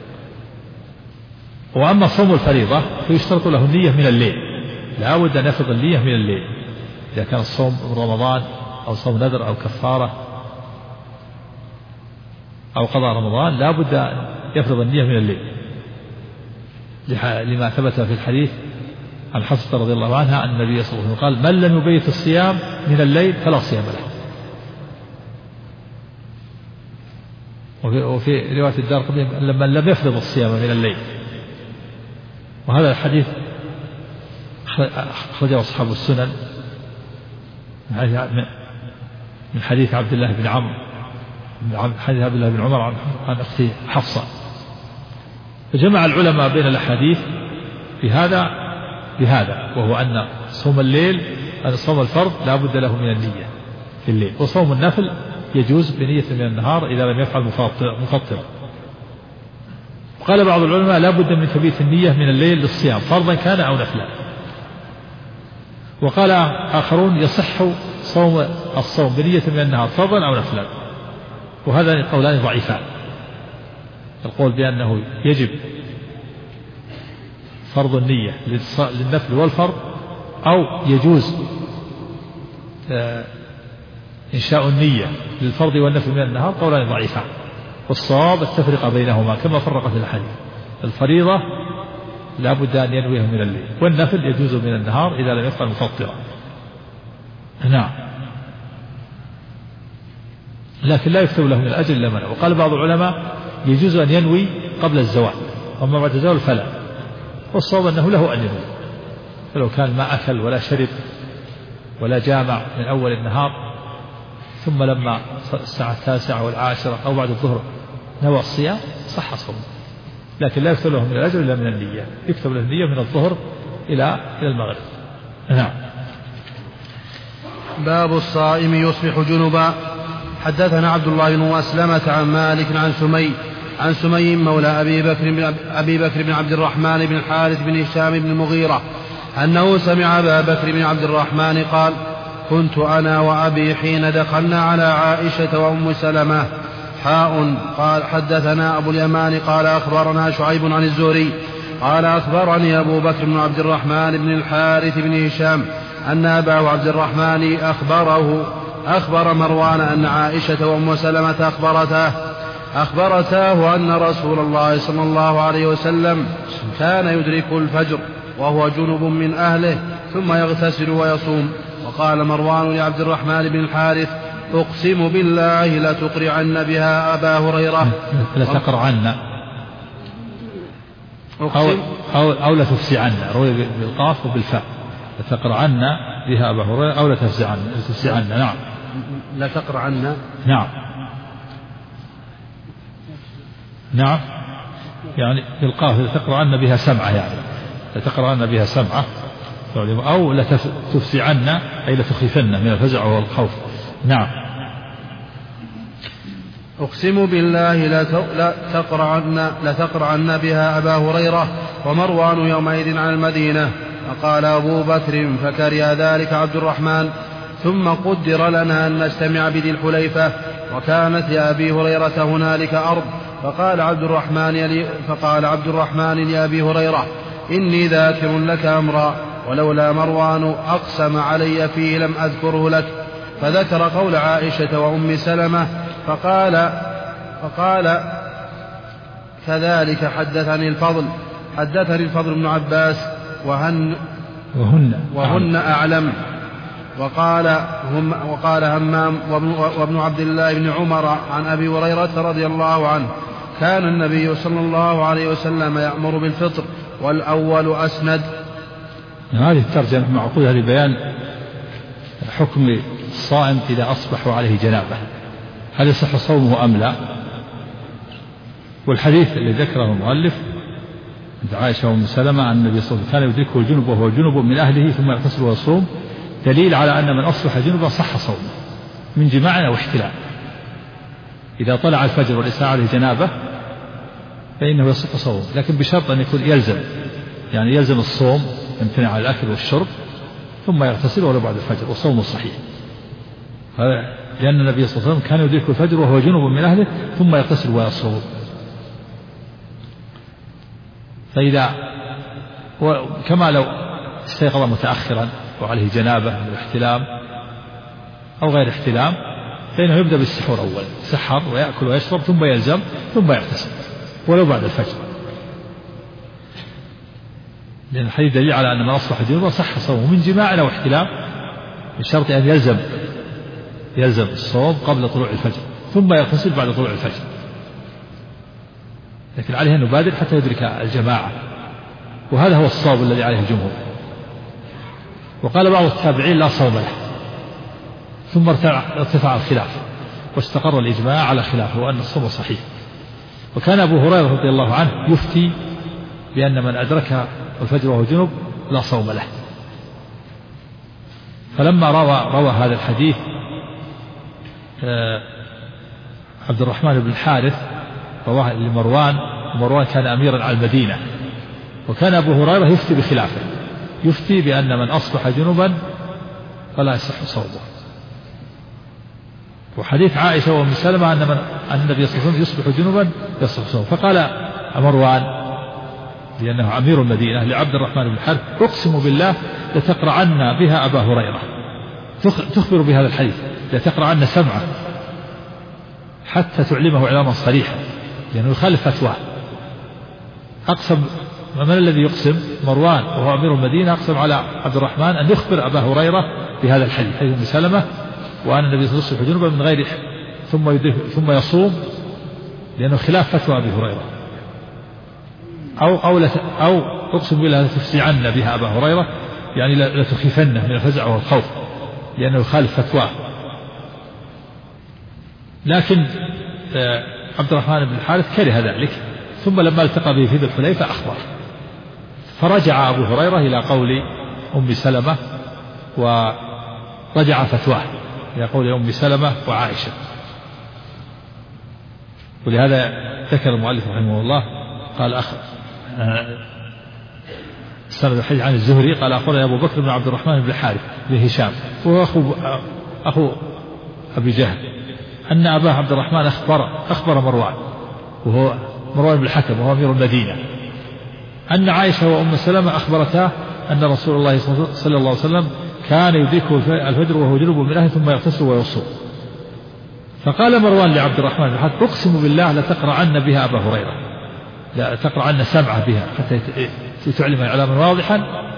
وأما صوم الفريضة فيشترط له النية من الليل، لا بد أن يفرض النية من الليل إذا كان الصوم رمضان أو صوم نذر أو كفارة أو قضاء رمضان لا بد أن يفرض النية من الليل، لما ثبت في الحديث عن حفصة رضي الله عنها أن النبي صلى الله عليه وسلم قال من لم يبيت الصيام من الليل فلا صيام له. وفي رواية الدارقطني من لم يفرض الصيام من الليل. وهذا الحديث أخرجه أصحاب السنن من حديث عبد الله بن عمرو حديث عبد الله بن عمر عن أخته حفصة. فجمع العلماء بين الأحاديث بهذا وهو أن صوم الليل أن صوم الفرض لا بد له من النية في الليل، وصوم النفل يجوز بنية من النهار إذا لم يفعل مفطر. وقال بعض العلماء لا بد من تبيت النية من الليل للصيام فرضا كان أو نفلا. وقال آخرون يصح الصوم بنية من النهار فرضا أو نفلا، وهذا قولان ضعيفان. القول بأنه يجب فرض النية للنفل والفرض أو يجوز إنشاء النية للفرض والنفل من النهار قولان ضعيفان، والصواب التفرقة بينهما كما فرقت الحديث. الفريضة لا بد أن ينويه من الليل، والنفل يجوز من النهار إذا لم يفعل مفطرا. نعم، لكن لا يكتب له من الأجر إلا منع. وقال بعض العلماء يجوز أن ينوي قبل الزوال، وأما بعد الزوال فلا. والصواب أنه له أن ينوي، فلو كان ما أكل ولا شرب ولا جامع من أول النهار ثم لما الساعة 9 والعاشرة أو بعد الظهر نوى الصيام صح صومه، لكن لا يكتب له من الأجر إلا من النية، يكتب له النية من الظهر إلى المغرب. نعم. باب الصائم يصبح جنبا. حدثنا عبد الله بن مسلمة عن مالك عن سمي مولى أبي بكر بن عبد الرحمن بن الحارث بن هشام بن المغيرة أنه سمع أبا بكر بن عبد الرحمن قال كنت أنا وأبي حين دخلنا على عائشة وأم سلمة قال حدثنا أبو اليمان قال أخبرنا شعيب عن الزهري قال أخبرني أبو بكر بن عبد الرحمن بن الحارث بن هشام أن أباه عبد الرحمن أخبر مروان أن عائشة وأم سلمة أخبرتاه أن رسول الله صلى الله عليه وسلم كان يدرك الفجر وهو جنب من أهله ثم يغتسل ويصوم. وقال مروان لعبد الرحمن بن الحارث أقسم بالله لتقرعن بها أبا هريرة لتقرعن أو لتفزعن، روي بالقاف وبالفاء، لتقرعن بها أبا هريرة أو لتفزعن. نعم، لتقرعن. نعم يعني بالقاف لتقرعن بها سمعة، يعني لتقرعن بها سمعة، أو لتفزعن أي لتخيفن من الفزع والخوف. نعم. أقسم بالله لتقرعن بها أبا هريرة ومروان يومئذ على المدينة. فقال أبو بكر فكره ذلك عبد الرحمن ثم قدر لنا أن نجتمع بذي الحليفة وكانت لأبي هريرة هنالك أرض. فقال عبد الرحمن لأبي هريرة إني ذاكر لك أمرا ولولا مروان أقسم علي فيه لم أذكره لك. فذكر قول عائشة وأم سلمة فقال كذلك حدثني الفضل حدثني الفضل بن عباس وهن أعلم. وقال همام وابن عبد الله بن عمر عن أبي هريرة رضي الله عنه كان النبي صلى الله عليه وسلم يأمر بالفطر والأول أسند. هذه الترجمة معقولة لبيان حكم الصائم إذا أصبح عليه جنابة، هل يصح صومه أم لا؟ والحديث اللي ذكره المؤلف عند عائشة وأم سلمة عن النبي صلى الله عليه وسلم كان يدركه الجنب وهو جنب من أهله ثم يغتسل ويصوم، دليل على أن من أصبح جنبا صح صومه من جماع أو احتلام. إذا طلع الفجر والإنسان عليه جنابة فإنه يصح صومه، لكن بشرط أن يكون يلزم الصوم، يمتنع عن الأكل والشرب ثم يغتسل ولو بعد الفجر وصومه صحيح. لأن النبي صلى الله عليه وسلم كان يدرك الفجر وهو جنب من أهله ثم يغتسل ويصوم. فإذا كما لو استيقظ متأخرا وعليه جنابة من الاحتلام أو غير احتلام فإنه يبدأ بالسحور أولا، سحر ويأكل ويشرب ثم يلزم ثم يغتسل ولو بعد الفجر، لأن الحديث دليل على أن من أصبح جنبا صح صومه من جماع أو احتلام، بشرط أن يلزم الصوم قبل طلوع الفجر ثم يغتسل بعد طلوع الفجر، لكن عليه أن يبادر حتى يدرك الجماعة، وهذا هو الصواب الذي عليه الجمهور. وقال بعض التابعين لا صوم له، ثم ارتفع الخلاف واستقر الإجماع على خلافه وأن الصوم صحيح. وكان أبو هريرة رضي الله عنه يفتي بأن من أدرك الفجر وهو جنب لا صوم له. فلما روى هذا الحديث عبد الرحمن بن الحارث رواه لمروان، ومروان كان أميرا على المدينة، وكان أبو هريرة يفتي بخلافه، يفتي بأن من أصبح جنبا فلا يصح صومه. وحديث عائشة وأم سلمة أن النبي صلى الله عليه وسلم يصبح جنبا يصح صومه. فقال مروان لأنه أمير المدينة لعبد الرحمن بن الحارث أقسم بالله لتقرعن بها أبا هريرة، تخبر بهذا الحديث لتقرعن سمعه حتى تعلمه إعلاما صريحا، لأنه يخالف فتواه. أقسم، من الذي يقسم؟ مروان وهو أمير المدينة أقسم على عبد الرحمن أن يخبر أبا هريرة بهذا الحديث، حديث أم سلمة، وأن النبي صلى الله عليه وسلم جنبا من غير ثم يصوم، لأنه خلاف فتوى أبي هريرة. أو أقسم بالله لتفزعن بها أبا هريرة، يعني لتخيفنه من الفزع والخوف، لأنه يخالف فتواه. لكن عبد الرحمن بن الحارث كره ذلك، ثم لما التقى به في ذي الحليفة أخبر، فرجع أبو هريرة إلى قول أم سلمة ورجع فتواه إلى قول أم سلمة وعائشة. ولهذا ذكر المؤلف رحمه الله قال سند الحديث عن الزهري قال أخبرنا أبو بكر بن عبد الرحمن بن الحارث بن هشام وهو أخو أبي جهل أن أباه عبد الرحمن أخبر مروان وهو مروان بن الحكم وهو أمير المدينة أن عائشة وأم سلمة أخبرتا أن رسول الله صلى الله عليه وسلم كان يدركه الفجر وهو جنوب من أهله ثم يغتسل ويصوم. فقال مروان لعبد الرحمن بن الحكم أقسم بالله لتقرعن بها أبا هريرة، لا تقرعن سمعه بها حتى تعلم إعلاما واضحا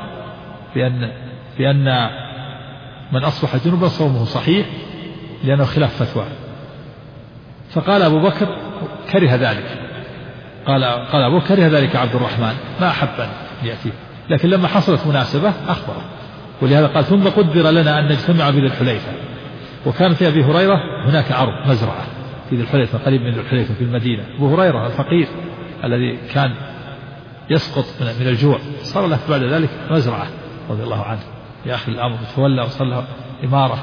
بأن من أصبح جنوبا صومه صحيح لأنه خلاف فتوى. فقال أبو بكر كره ذلك، قال أبو كره ذلك عبد الرحمن ما أحب أن يأتيه، لكن لما حصلت مناسبة أخبره. ولهذا قال ثم قدر لنا أن نجتمع بذي الحليفة، وكان في أبي هريرة هناك أرض مزرعة في ذي الحليفة قريب من ذي الحليفة في المدينة. أبو هريرة الفقير الذي كان يسقط من الجوع صار له بعد ذلك مزرعة رضي الله عنه يا أخي الأمر تولى وصار له إمارة.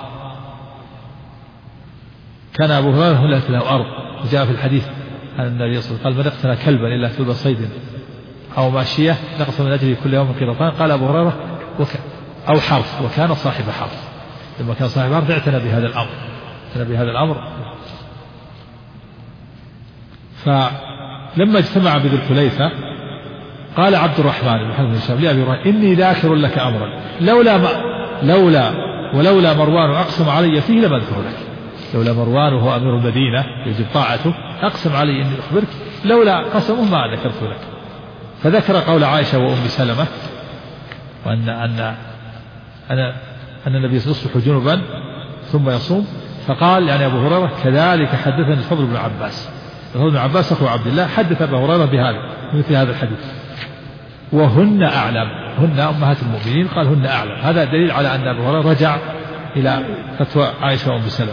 كان أبو هريرة هناك له أرض، وجاء في الحديث عن النبي صلى الله عليه وسلم قال من اقتنى كلبا إلا كلب صيد أو ماشية نقص من أجله كل يوم قيراطان. قال أبو هريرة أو حرث، وكان صاحب حرث، لما كان صاحب حرث اعتنى بهذا الأمر. فلما اجتمع بذي الحليفة قال عبد الرحمن بن حزم الشام لأبي هريرة إني ذاكر لك أمرا ولولا مروان أقسم علي فيه لما أذكر لك. لولا مروان وهو أمير المدينة يجب طاعته أقسم علي إني أخبرك، لولا قسمه ما ذكرت لك. فذكر قول عائشة وأم سلمة وأن النبي يصبح جنبا ثم يصوم، فقال يعني أبو هريرة كذلك حدثني الفضل بن عباس. الفضل بن عباس أخو عبد الله حدث أبو هريرة بهذا مثل هذا الحديث. وهن أعلم، هن أمهات المؤمنين قال هن أعلم. هذا دليل على أن أبو هريرة رجع إلى فتوى عائشة وأم سلمة.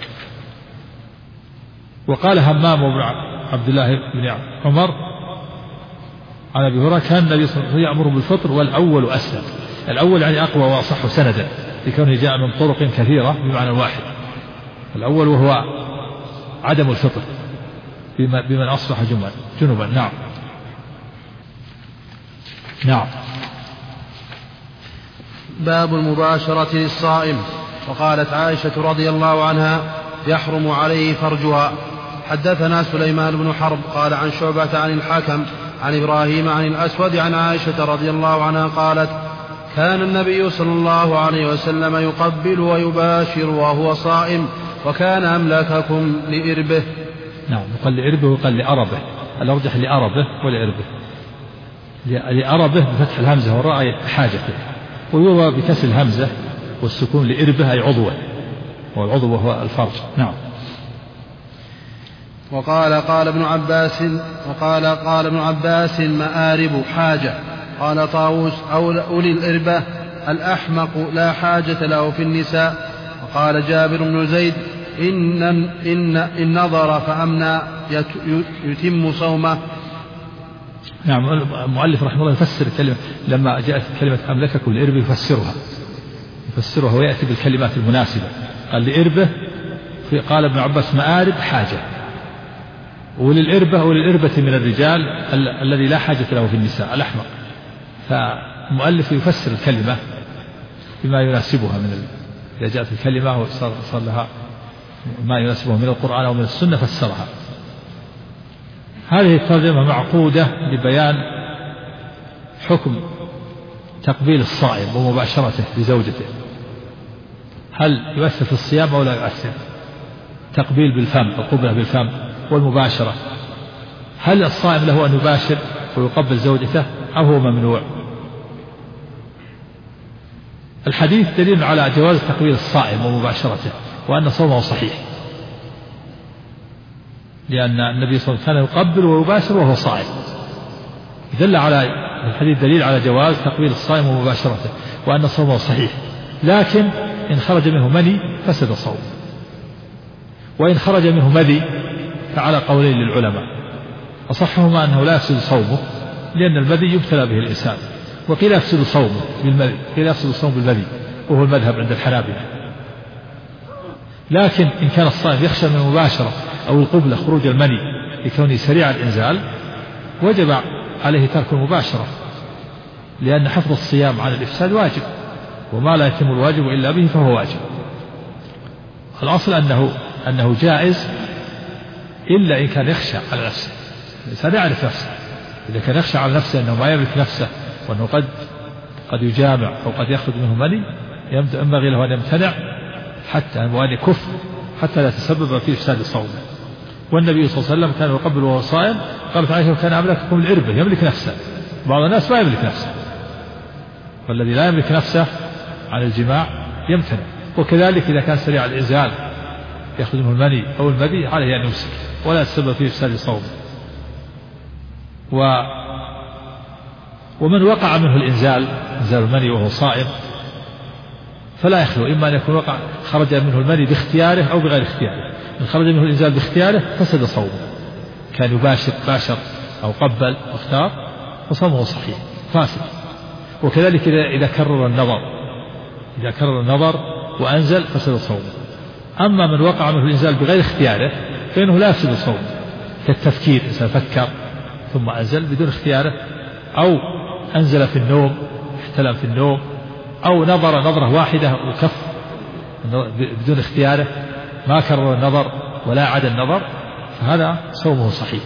وقال همام بن عبد الله بن عمر عن أبي هريرة كان النبي صلى الله عليه وسلم يأمر بالفطر والأول أسلم. الأول يعني أقوى وأصح سندا لكونه جاء من طرق كثيرة بمعنى واحد. الأول وهو عدم الفطر بمن أصبح جنبا. نعم. نعم. باب المباشرة للصائم. وقالت عائشة رضي الله عنها يحرم عليه فرجها. حدثنا سليمان بن حرب قال عن شعبة عن الحكم عن إبراهيم عن الأسود عن عائشة رضي الله عنها قالت كان النبي صلى الله عليه وسلم يقبل ويباشر وهو صائم وكان أملككم لإربه. نعم. وقال لإربه وقال لأربه، الأرجح لأربه ولإربه. لأربه بفتح الهمزة والراء حاجته، ويروى بكسر الهمزة والسكون لإربه أي عضوه، والعضو هو الفرج. نعم. قال ابن عباس مآرب حاجة. قال طاووس أولي الإربة الأحمق لا حاجة له في النساء. وقال جابر بن زيد إن نظر فأمنى يتم صومه. نعم. المؤلف رحمه الله يفسر الكلمة لما جاءت كلمة أملككم لإربه يفسرها ويأتي بالكلمات المناسبة. قال لإربه قال ابن عباس مآرب حاجة، وللإربة من الرجال الذي لا حاجة له في النساء الأحمق. فالمؤلف يفسر الكلمة بما يناسبها إذا جاءت الكلمة وصار لها ما يناسبها من القرآن أو من السنة فسرها. هذه الترجمة معقودة لبيان حكم تقبيل الصائم ومباشرته لزوجته، هل يؤثر في الصيام أو لا يؤثر؟ تقبيل بالفم، القبلة بالفم والمباشرة، هل الصائم له أن يباشر ويقبل زوجته أو هو ممنوع؟ الحديث دليل على جواز تقبيل الصائم ومباشرته وأن صومه صحيح، لأن النبي صلى الله عليه وسلم كان يقبل ويباشر وهو صائم. دل على الحديث دليل على جواز تقبيل الصائم ومباشرته وأن صومه صحيح، لكن إن خرج منه مني فسد صومه، وإن خرج منه مذي فعلى قولين للعلماء، أصحهما أنه لا يفسد صومه لأن المذي يبتلى به الإنسان، وقيل يفسد صومه بالمذي، قيل يفسد صومه بالمذي وهو المذهب عند الحنابلة. لكن إن كان الصائم يخشى من المباشرة أو القبلة خروج المني لكونه سريع الإنزال وجب عليه ترك المباشرة، لأن حفظ الصيام عن الإفساد واجب، وما لا يتم الواجب إلا به فهو واجب. الأصل أنه جائز إلا إن كان يخشى على نفسه، الإنسان يعرف نفسه، إذا كان يخشى على نفسه أنه ما يملك نفسه وأنه قد يجامع أو قد يخرج منه مني ينبغي له أن يمتنع حتى وأن يكف حتى لا تسبب في إفساد صومه. والنبي صلى الله عليه وسلم كان يقبل وهو صائم، قالت عائشة كان أملككم العربة، يملك نفسه. بعض الناس ما يملك نفسه، والذي لا يملك نفسه عن الجماع يمتنع. وكذلك إذا كان سريع الإنزال يخرج منه المني أو المذي عليه أن يمسك ولا تسبب في إفساد صومه. ومن وقع منه إنزال المني وهو صائم فلا يخلو، إما أن يكون خرج منه المني باختياره أو بغير اختياره. إن خرج منه الإنزال باختياره فسد صومه، كان باشر أو قبل واختار فصومه صحيح فاسد. وكذلك إذا كرر النظر وأنزل فسد صومه. أما من وقع منه الإنزال بغير اختياره فإنه لا يفسد صومه، كالتفكير، إذا فكر ثم أنزل بدون اختياره، أو أنزل في النوم احتلم في النوم، أو نظر نظرة واحدة وكف بدون اختياره ما كرر النظر ولا عاد النظر فهذا صومه صحيح.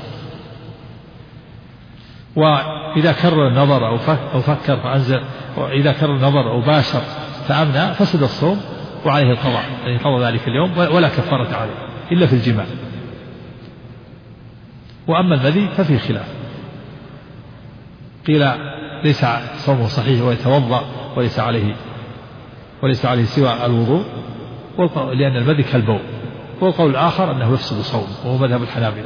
وإذا كرر النظر أو فكر فأنزل، وإذا كرر النظر أو باشر فأمنى فسد الصوم وعليه القضاء، يعني قضى ذلك اليوم ولا كفارة عليه إلا في الجماع. وأما المذي ففي خلاف. قيل ليس صومه صحيح ويتوضأ وليس عليه سوى الوضوء، لأن المذي كالبول. والقول الآخر أنه يفسد صومه، وهو مذهب الحنابلة.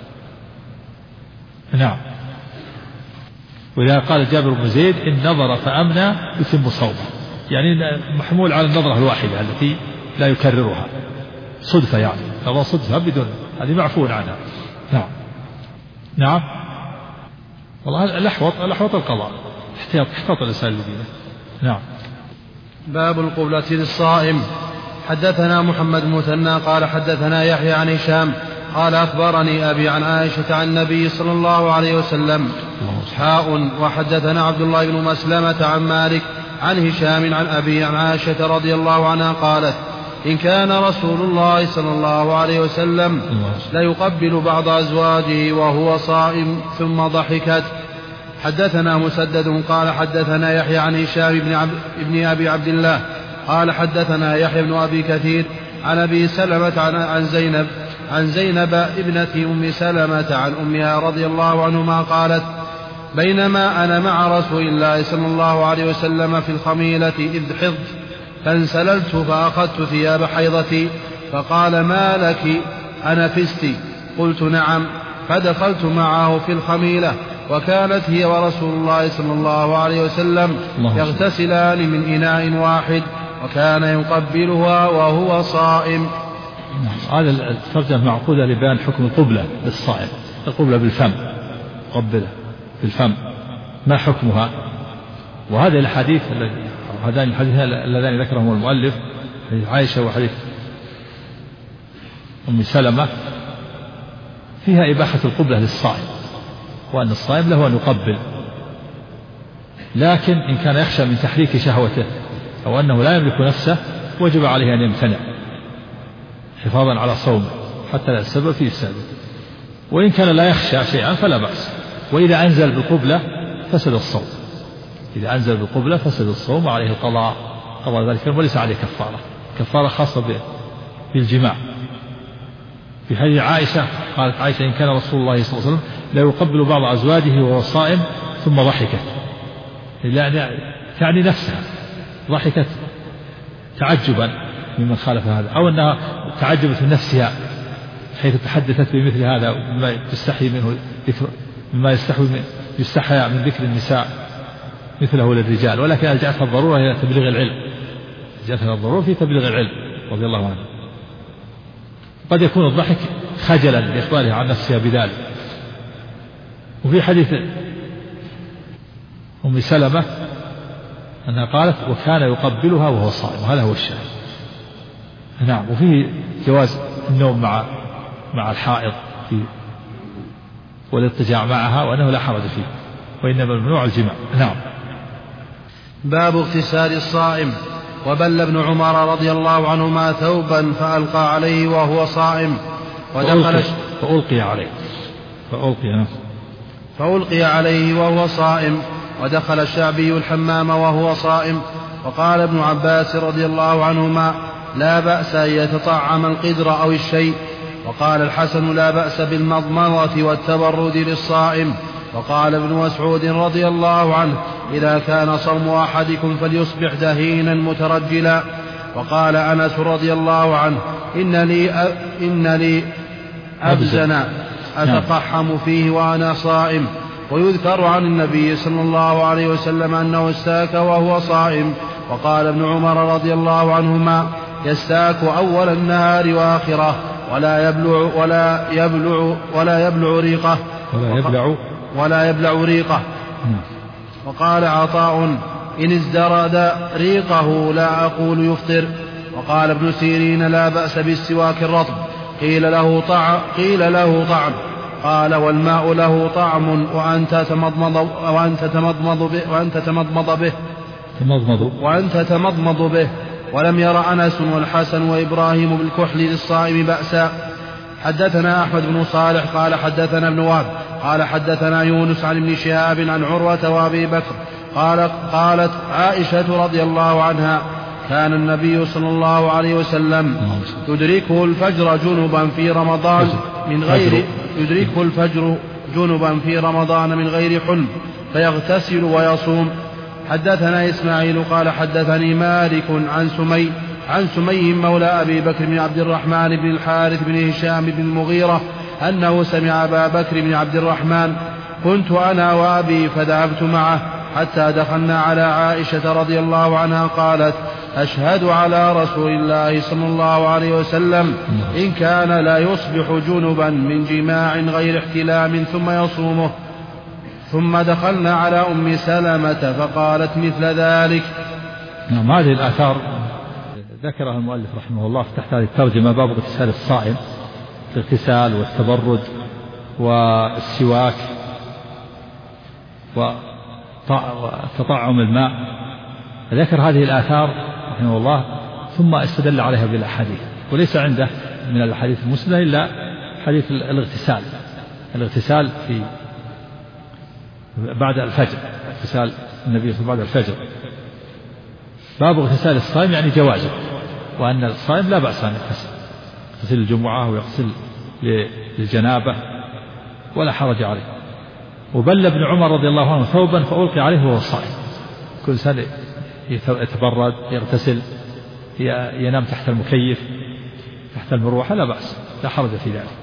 نعم. وإذا قال جابر بن زيد إن نظر فأمنى يتم صومه، يعني محمول على النظرة الواحدة التي لا يكررها، صدفة، يعني نظر صدفة بدون، هذه معفو عنها. نعم. نعم. والله الأحوط القضاء، احتياط الإنسان لدينه. نعم. باب القبلة للصائم. حدثنا محمد بن مثنى قال حدثنا يحيى عن هشام قال أخبرني أبي عن عائشة عن النبي صلى الله عليه وسلم وحدثنا عبد الله بن مسلمة عن مالك عن هشام عن أبي عن عائشة رضي الله عنها قالت إن كان رسول الله صلى الله عليه وسلم ليقبل بعض أزواجه وهو صائم ثم ضحكت. حدثنا مسدد قال حدثنا يحيى عن هشام بن أبي عبد الله قال حدثنا يحيى بن أبي كثير عن أبي سلمة عن زينب ابنة أم سلمة عن أمها رضي الله عنهما قالت بينما أنا مع رسول الله صلى الله عليه وسلم في الخميلة إذ حضت فانسللت فأخذت ثياب حيضتي فقال ما لك أنفست؟ قلت نعم، فدخلت معه في الخميلة وكانت هي ورسول الله صلى الله عليه وسلم يغتسلان من إناء واحد وكان يقبلها وهو صائم. هذا الترجمة معقودة لبيان حكم القبلة للصائم، القبلة بالفم، قبلة بالفم، ما حكمها؟ وهذه الحديث هذان الحديث اللذان ذكرهم المؤلف، حديث عائشة وحديث أم سلمة، فيها إباحة القبلة للصائم، وأن الصائم له أن يقبل، لكن إن كان يخشى من تحريك شهوته أو أنه لا يملك نفسه وجب عليه أن يمتنع حفاظا على صومه حتى لا يتسبب في إفساده. وإن كان لا يخشى شيئا فلا بأس. وإذا أنزل بالقبلة فسد الصوم، إذا أنزل بالقبلة فسد الصوم وعليه القضاء، قضاء ذلك وليس عليه كفارة خاصة بالجماع. في حديث عائشة قالت عائشة إن كان رسول الله صلى الله عليه وسلم لا يقبل بعض أزواجه وهو صائم ثم ضحكت، يعني نفسها ضحكت تعجبا ممن خالف هذا، أو أنها تعجبت من نفسها حيث تحدثت بمثل هذا مما تستحي منه ذكر، مما يستحي من ذكر النساء مثله للرجال، ولكن ألجأتها الضرورة إلى تبليغ العلم، جاءتها الضرورة في تبليغ العلم رضي الله عنه. قد يكون الضحك خجلا لإخبارها عن نفسها بذلك. وفي حديث أم سلمة أنها قالت وكان يقبلها وهو صائم، وهذا هو الشاهد. نعم. وفيه جواز النوم مع الحائض والاضطجاع معها، وأنه لا حرج فيه، وإنما الممنوع الجماع. نعم. باب اغتسال الصائم. وبل ابن عمر رضي الله عنهما ثوبا فألقى عليه وهو صائم فألقي عليه وهو صائم ودخل الشعبي الحمام وهو صائم. وقال ابن عباس رضي الله عنهما لا بأس أن يتطعم القدر أو الشيء. وقال الحسن لا بأس بالمضمضة والتبرد للصائم. وقال ابن مسعود رضي الله عنه إذا كان صوم أحدكم فليصبح دهينا مترجلا. وقال أنس رضي الله عنه إن لي أبزنا أتقحم فيه وأنا صائم. ويذكر عن النبي صلى الله عليه وسلم أنه استاك وهو صائم. وقال ابن عمر رضي الله عنهما يستاك أول النهار وآخره ولا يبلع ريقه. وقال عطاء إن ازدرد ريقه لا أقول يفطر. وقال ابن سيرين لا بأس بالسواك الرطب. قيل له طعم. قال والماء له طعم وأنت تمضمض به. ولم ير أنس والحسن وإبراهيم بالكحل للصائم بأسا. حدثنا أحمد بن صالح قال حدثنا ابن وهب قال حدثنا يونس عن ابن شهاب عن عروة وأبي بكر قالت عائشة رضي الله عنها كان النبي صلى الله عليه وسلم يدركه الفجر جنبا في رمضان من غير حلم فيغتسل ويصوم. حدثنا إسماعيل قال حدثني مالك عن سمي مولى أبي بكر بن عبد الرحمن بن الحارث بن هشام بن المغيرة أنه سمع أبا بكر بن عبد الرحمن: كنت أنا وأبي فذهبت معه حتى دخلنا على عائشة رضي الله عنها قالت: أشهد على رسول الله صلى الله عليه وسلم إن كان لا يصبح جنبا من جماع غير احتلام ثم يصومه. ثم دخلنا على أم سلمة فقالت مثل ذلك. نعم، هذه الآثار ذكرها المؤلف رحمه الله تحت هذه الترجمة: باب اغتسال الصائم، الاغتسال والتبرد والسواك وتطعم الماء. ذكر هذه الآثار رحمه الله ثم استدل عليها بالأحاديث، وليس عنده من الأحاديث المسندة إلا حديث الاغتسال في بعد الفجر، اغتسال النبي بعد الفجر. باب اغتسال الصائم يعني جوازه، وأن الصائم لا بأس أن يغتسل الجمعة ويغتسل للجنابة ولا حرج عليه. وبل ابن عمر رضي الله عنه ثوبا فألقي عليه وهو صائم، كل سنة يتبرد يغتسل ينام تحت المكيف تحت المروحة، لا بأس، لا حرج في ذلك.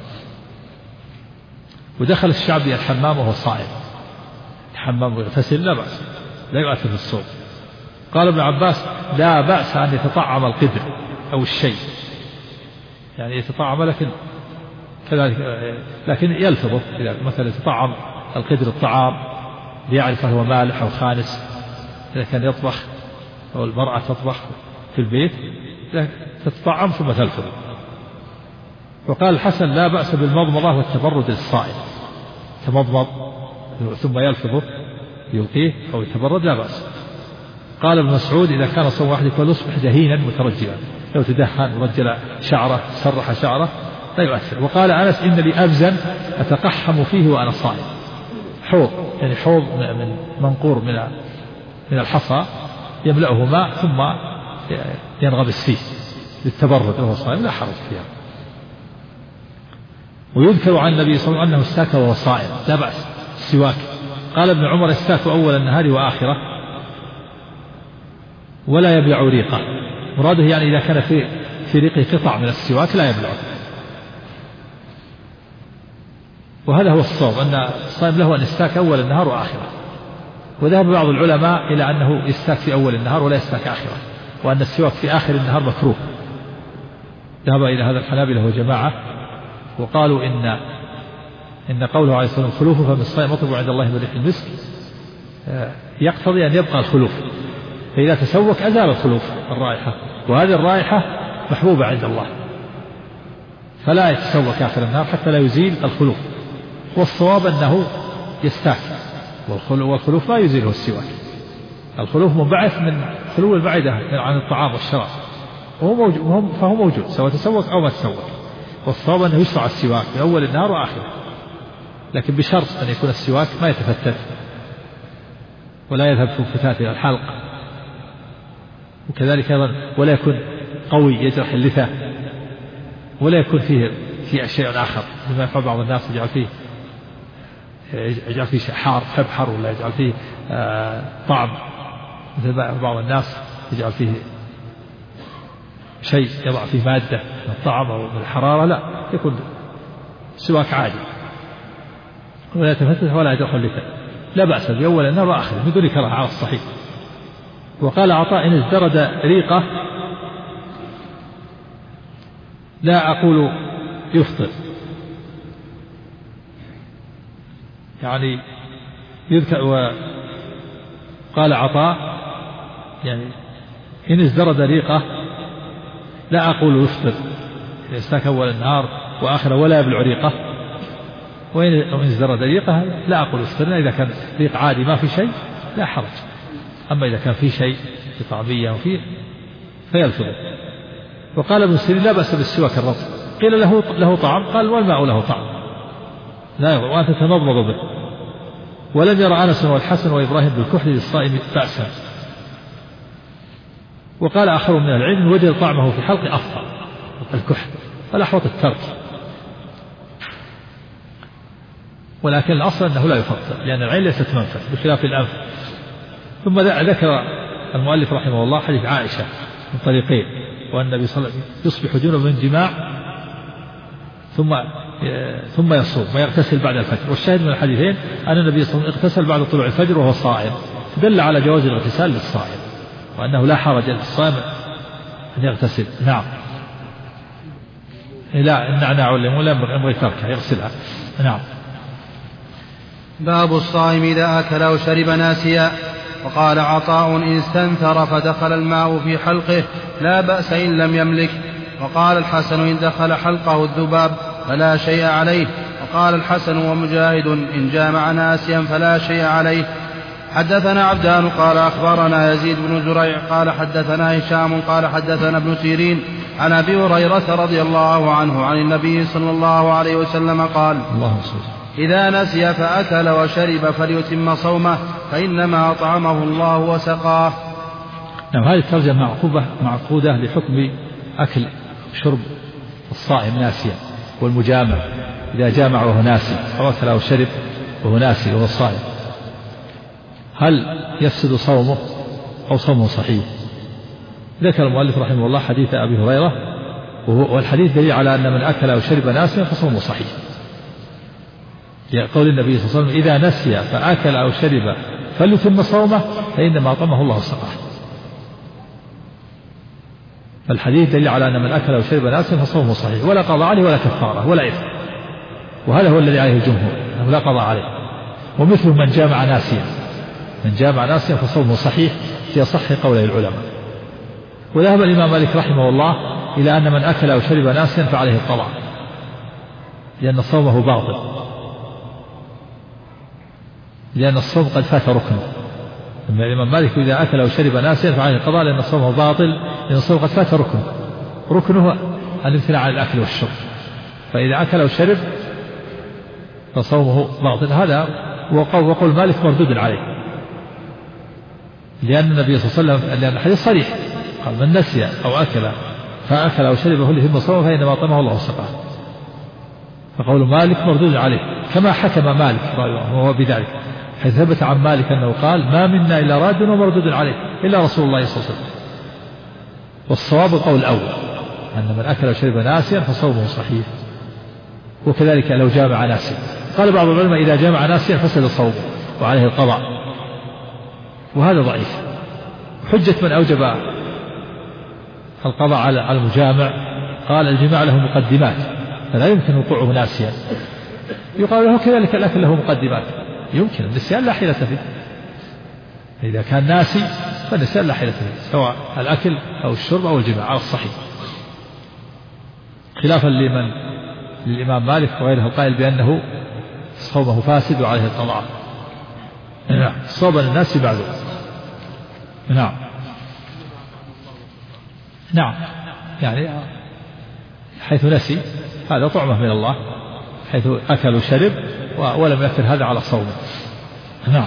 ودخل الشعبي الحمام وهو صائم، الحمام ويغتسل لا بأس، لا يؤثر في الصوم. قال ابن عباس: لا بأس أن يتطعم القدر أو الشيء، يعني يتطعم لكن كذلك لكن يلفظه، إذا مثلا يتطعم القدر الطعام ليعرف هل هو مالح أو خانس، إذا كان يطبخ أو المرأة تطبخ في البيت تتطعم ثم تلفظ. وقال الحسن: لا بأس بالمضمضة والتبرد للصائم، تمضمض ثم يلفظه يلقيه أو يتبرد لا بأس. قال ابن مسعود: إذا كان صوم واحد فليصبح دهينا مترجلا، لو تدهن رجل شعره سرح شعره لا يؤثر. وقال أنس: إن لي أبزا أتقحم فيه وأنا صائم، حوض يعني حوض من منقور من الحصى يملأه ماء ثم ينغمس فيه للتبرد وهو صائم، لا حرج فيها. ويذكر عن النبي صلى الله عليه وسلم أنه استاك وهو صائم، لا بأس السواك. قال ابن عمر: استاك أول النهار وآخرة ولا يبلع ريقه. مراده يعني إذا كان في ريقه قطع من السواك لا يبلعه. وهذا هو الصواب، أن الصائم له أن يستاك أول النهار وآخرة. وذهب بعض العلماء إلى أنه يستاك في أول النهار ولا يستاك آخرة، وأن السواك في آخر النهار مكروه. ذهب إلى هذا الحنابلة وجماعة، وقالوا إن قوله عليه الصلاة والسلام: خلوف فم الصائم مطلب عند الله من ريح المسك، يقتضي أن يبقى الخلوف، فإذا تسوك أزال الخلوف الرائحة، وهذه الرائحة محبوبة عند الله، فلا يتسوك آخر النهار حتى لا يزيل الخلوف. والصواب أنه يستاك، والخلوف لا يزيله السواك. الخلوف منبعث من خلو البعيدة عن الطعام والشراب، فهو موجود سواء تسوك أو ما تسوك. والصواب أنه يشرع السواك في أول النهار وآخره، لكن بشرط أن يكون السواك ما يتفتت ولا يذهب في الفتات إلى الحلق، وكذلك أيضا ولا يكون قوي يجرح اللثة، ولا يكون فيه شيء آخر بما يفعل بعض الناس، يجعل فيه حار فبحر، ولا يجعل فيه طعم مثل بعض الناس يجعل فيه شيء يضع فيه مادة من الطعم أو من الحرارة. لا، يكون سواك عادي ولا يتفتت ولا يجرح اللثة، لا بأس بأول النهار وآخره من دون كراهة على الصحيح. وقال عطاء: إن ازدرد ريقة لا أقول يفطر، يعني يذكر. وقال عطاء يعني إن ازدرد ريقة لا أقول يفطر، يستاك أول النهار وآخره ولا يبلع ريقة. وإن ازدرد ريقة لا أقول يفطر، إذا كان ريق عادي ما في شيء لا حرج، أما إذا كان في شيء في طعمية وفيه فيلفظه. وقال ابن سيرين: لا بأس بالسواك الرطب. قيل له طعم، قال: والماء له طعم لا وأنت تمضمض به. ولم ير أنس والحسن وإبراهيم بالكحل للصائم بأسا. وقال آخر من العلم: وجد طعمه في حلق أفضل الكحل، فالأحوط الترك. ولكن الأصل أنه لا يفطر لأن العين ليست منفذ بخلاف الأنف. ثم ذكر المؤلف رحمه الله حديث عائشة من طريقين، وأن النبي صلى الله عليه وسلم يصبح جنبا من جماع ثم يصوم ويغتسل بعد الفجر. والشاهد من الحديثين أن النبي صلى الله عليه وسلم اغتسل بعد طلوع الفجر وهو صائم، دل على جواز الاغتسال للصائم وأنه لا حرج للصائم أن يغتسل. نعم. لا النعناع والليمون لا ينبغي تركها يغسلها. نعم. باب الصائم إذا أكل أو شرب ناسيا. وقال عطاء إن استنثر فدخل الماء في حلقه لا بأس إن لم يملك. وقال الحسن إن دخل حلقه الذباب فلا شيء عليه. وقال الحسن ومجاهد إن جامع ناسيا فلا شيء عليه. حدثنا عبدان قال أخبرنا يزيد بن زريع قال حدثنا هشام قال حدثنا ابن سيرين عن أبي هريرة رضي الله عنه عن النبي صلى الله عليه وسلم قال إذا نسي فأكل وشرب فليتم صومه فإنما أطعمه الله وسقاه. نعم. هذه الترجمة معقودة لحكم أكل شرب الصائم ناسيا والمجامع إذا جامع وهو ناسي أو أكل أو شرب وهو ناسي وهو صائم هل يفسد صومه أو صومه صحيح؟ ذكر المؤلف رحمه الله حديث أبي هريرة، والحديث دليل على أن من أكل أو شرب ناسيا فصومه صحيح، قول النبي صلى الله عليه وسلم إذا نسي فأكل أو شرب فليتم صومه فإنما أطعمه الله وسقاه. فالحديث دليل على أن من أكل أو شرب ناسيا فصومه صحيح ولا قضاء عليه ولا كفارة ولا إثم، وهذا هو الذي عليه الجمهور أنه لا قضاء عليه. ومثل من جامع ناسيا فصومه صحيح في صح قولي العلماء. وذهب الإمام مالك رحمه الله إلى أن من أكل أو شرب ناسيا فعليه القضاء لأن صومه باطل، لأن الصوم قد فات ركنه. أما الإمام مالك إذا أكل أو شرب ناسيا فعليه القضاء لأن صومه باطل، لأن الصوم قد فات ركنه الامتناع عن الأكل والشرب، فإذا أكل أو شرب فصومه باطل. هذا وقول مالك مردود عليه، لأن النبي صلى الله عليه وسلم لأن الحديث صريح قال من نسي أو فأكل أو شرب فليتم صومه فإنما أطعمه الله وسقاه. فقول مالك مردود عليه كما حكم مالك وهو بذلك، حيث ثبت عن مالك أنه قال ما منا إلا راد ومردود عليه إلا رسول الله صلى الله عليه وسلم. والصواب القول الأول أن من أكل وشرب ناسيا فصومه صحيح، وكذلك لو جامع ناسيا. قال بعض العلماء إذا جامع ناسيا فسد صومه وعليه القضاء، وهذا ضعيف. حجة من أوجب القضاء على المجامع قال الجماع له مقدمات فلا يمكن وقوعه ناسيا. يقال له كذلك الأكل له مقدمات، يمكن النسيان لا حيلة فيه. إذا كان ناسي فالنسيان لا حيلة فيه سواء الأكل أو الشرب أو الجماع على الصحيح، خلافا للإمام مالك وغيره القائل بأنه صومه فاسد وعليه القضاء. نعم. صوم الناس بعده. نعم يعني حيث نسي هذا طعمه من الله، حيث أكل وشرب ولم يأثر هذا على صومه. نعم.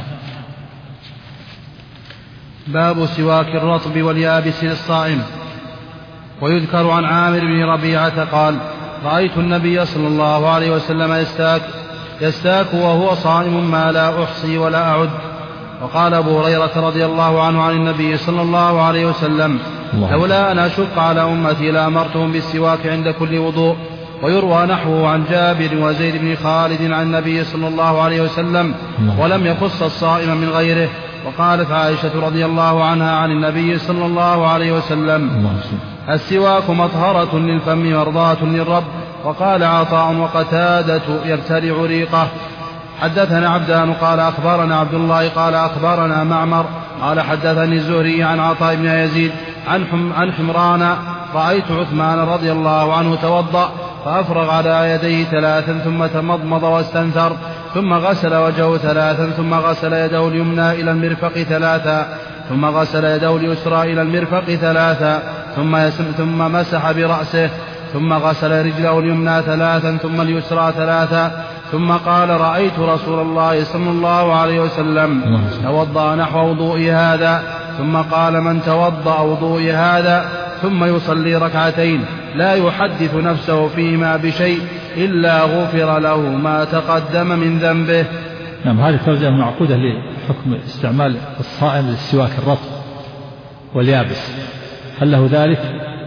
باب سواك الرطب واليابس للصائم. ويذكر عن عامر بن ربيعة قال رأيت النبي صلى الله عليه وسلم يستاك وهو صائم ما لا أحصي ولا أعد. وقال أبو هريرة رضي الله عنه عن النبي صلى الله عليه وسلم لولا أن أشق على أمتي لأمرتهم بالسواك عند كل وضوء. ويروى نحوه عن جابر وزيد بن خالد عن النبي صلى الله عليه وسلم ولم يخص الصائم من غيره. وقالت عائشة رضي الله عنها عن النبي صلى الله عليه وسلم السواك مطهرة للفم مرضاة للرب. وقال عطاء وقتادة يبتلع ريقه. حدثنا عبدان قال أخبرنا عبد الله قال أخبرنا معمر قال حدثني الزهري عن عطاء بن يزيد عن حمران رأيت عثمان رضي الله عنه توضأ فأفرغ على يديه 3 ثم تمضمض واستنثر ثم غسل وجهه 3 ثم غسل يده اليمنى إلى المرفق 3 ثم غسل يده اليسرى إلى المرفق 3 ثم مسح برأسه ثم غسل رجله اليمنى 3 ثم اليسرى 3 ثم قال رأيت رسول الله صلى الله عليه وسلم توضأ نحو وضوئي هذا. ثم قال من توضأ وضوئي هذا ثم يصلي 2 لا يحدث نفسه فيما بشيء إلا غفر له ما تقدم من ذنبه. نعم، هذه ترجمة معقودة لحكم استعمال الصائم للسواك الرطب واليابس، هل له ذلك؟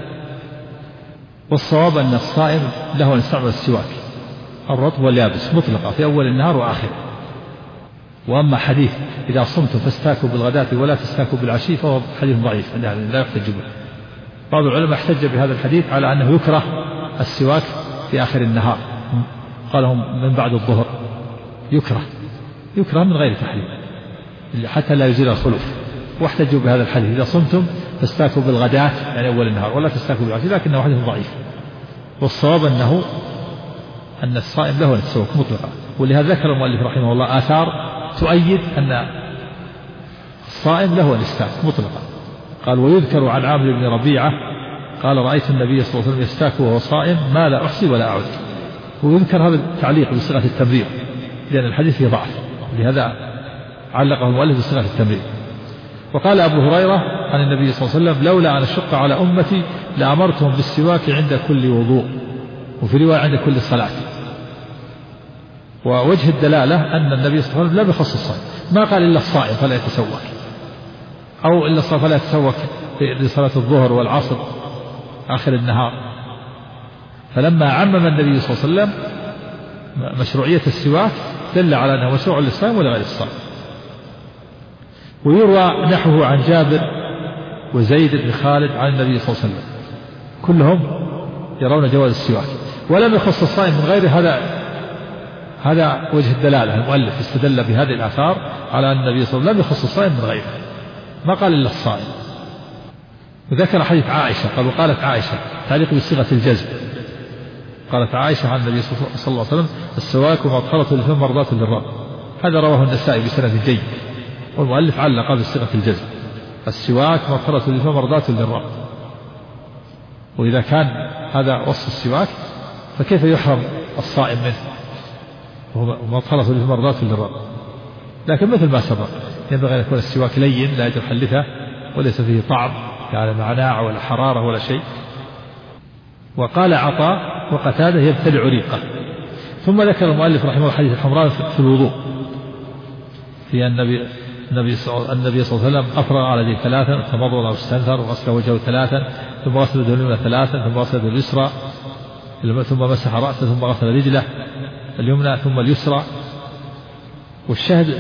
والصواب أن الصائم له أن يستعمل السواك الرطب واليابس مطلقة في أول النهار وآخره. وأما حديث إذا صمتم فاستاكوا بالغداة ولا تستاكوا بالعشي فهو حديث ضعيف يعني لا يحتج به. بعض العلماء احتج بهذا الحديث على أنه يكره السواك في آخر النهار، قالهم من بعد الظهر يكره من غير تحريم حتى لا يزيل الخلوف، واحتجوا بهذا الحديث إذا صمتم فاستاكوا بالغداة يعني أول النهار ولا تستاكوا بالعشي، لكنه حديث ضعيف. والصواب أن الصائم له أن يتسوق مطلقا، ولهذا ذكر المؤلف رحمه الله آثار تؤيد أن الصائم له أن يستاك مطلقا. قال ويذكر عن عامر بن ربيعة قال رأيت النبي صلى الله عليه وسلم يستاك وهو صائم ما لا أحصي ولا أعد. ويذكر هذا التعليق بصيغة التمرير لأن الحديث فيه ضعف، لهذا علقه المؤلف بصيغة التمرير. وقال أبو هريرة عن النبي صلى الله عليه وسلم لولا أن أشق على أمتي لأمرتهم بالسواك عند كل وضوء، وفي رواية عند كل صلاة. ووجه الدلالة أن النبي صلى الله عليه وسلم لم يخص الصائم، ما قال إلا الصائم فلا يتسوك، أو إلا الصائم فلا يتسوك لصلاة الظهر والعصر آخر النهار. فلما عمم النبي صلى الله عليه وسلم مشروعية السواك دل على أنه مشروع للصائم ولغير الصائم. ويروى نحوه عن جابر وزيد بن خالد عن النبي صلى الله عليه وسلم كلهم يرون جواز السواك، ولم يخص الصائم من غيره. هذا وجه الدلالة، المؤلف استدل بهذه الآثار على أن النبي صلى الله عليه وسلم لم يخص الصائم من غيره، ما قال إلا الصائم. وذكر حديث عائشة قال وقالت عائشة تعليق بصيغة الجزم، قالت عائشة عن النبي صلى الله عليه وسلم السواك مطهرة للفم مرضاة للرب. هذا رواه النسائي بسند جيد، والمؤلف علق بصيغة الجزم السواك مطهرة للفم مرضاة للرب. وإذا كان هذا وصف السواك فكيف يحرم الصائم منه وهو مطهرة للفم مرضاة للرب؟ لكن مثل ما سبق ينبغي أن يكون السواك لين لا يجرح اللثة وليس فيه طعم يعني معناع ولا حرارة ولا شيء. وقال عطاء وقتاده يبتلع ريقه. ثم ذكر المؤلف رحمه الله حديث الحمراء في الوضوء في النبي صلى الله عليه وسلم أفرغ على يديه ثلاثا تمضمض واستنثر وغسل وجهه ثلاثا ثم غسل يده اليمنى ثلاثا ثم غسل يده اليسرى ثم مسح رأسه ثم غسل رجله اليمنى ثم اليسرى. والشاهد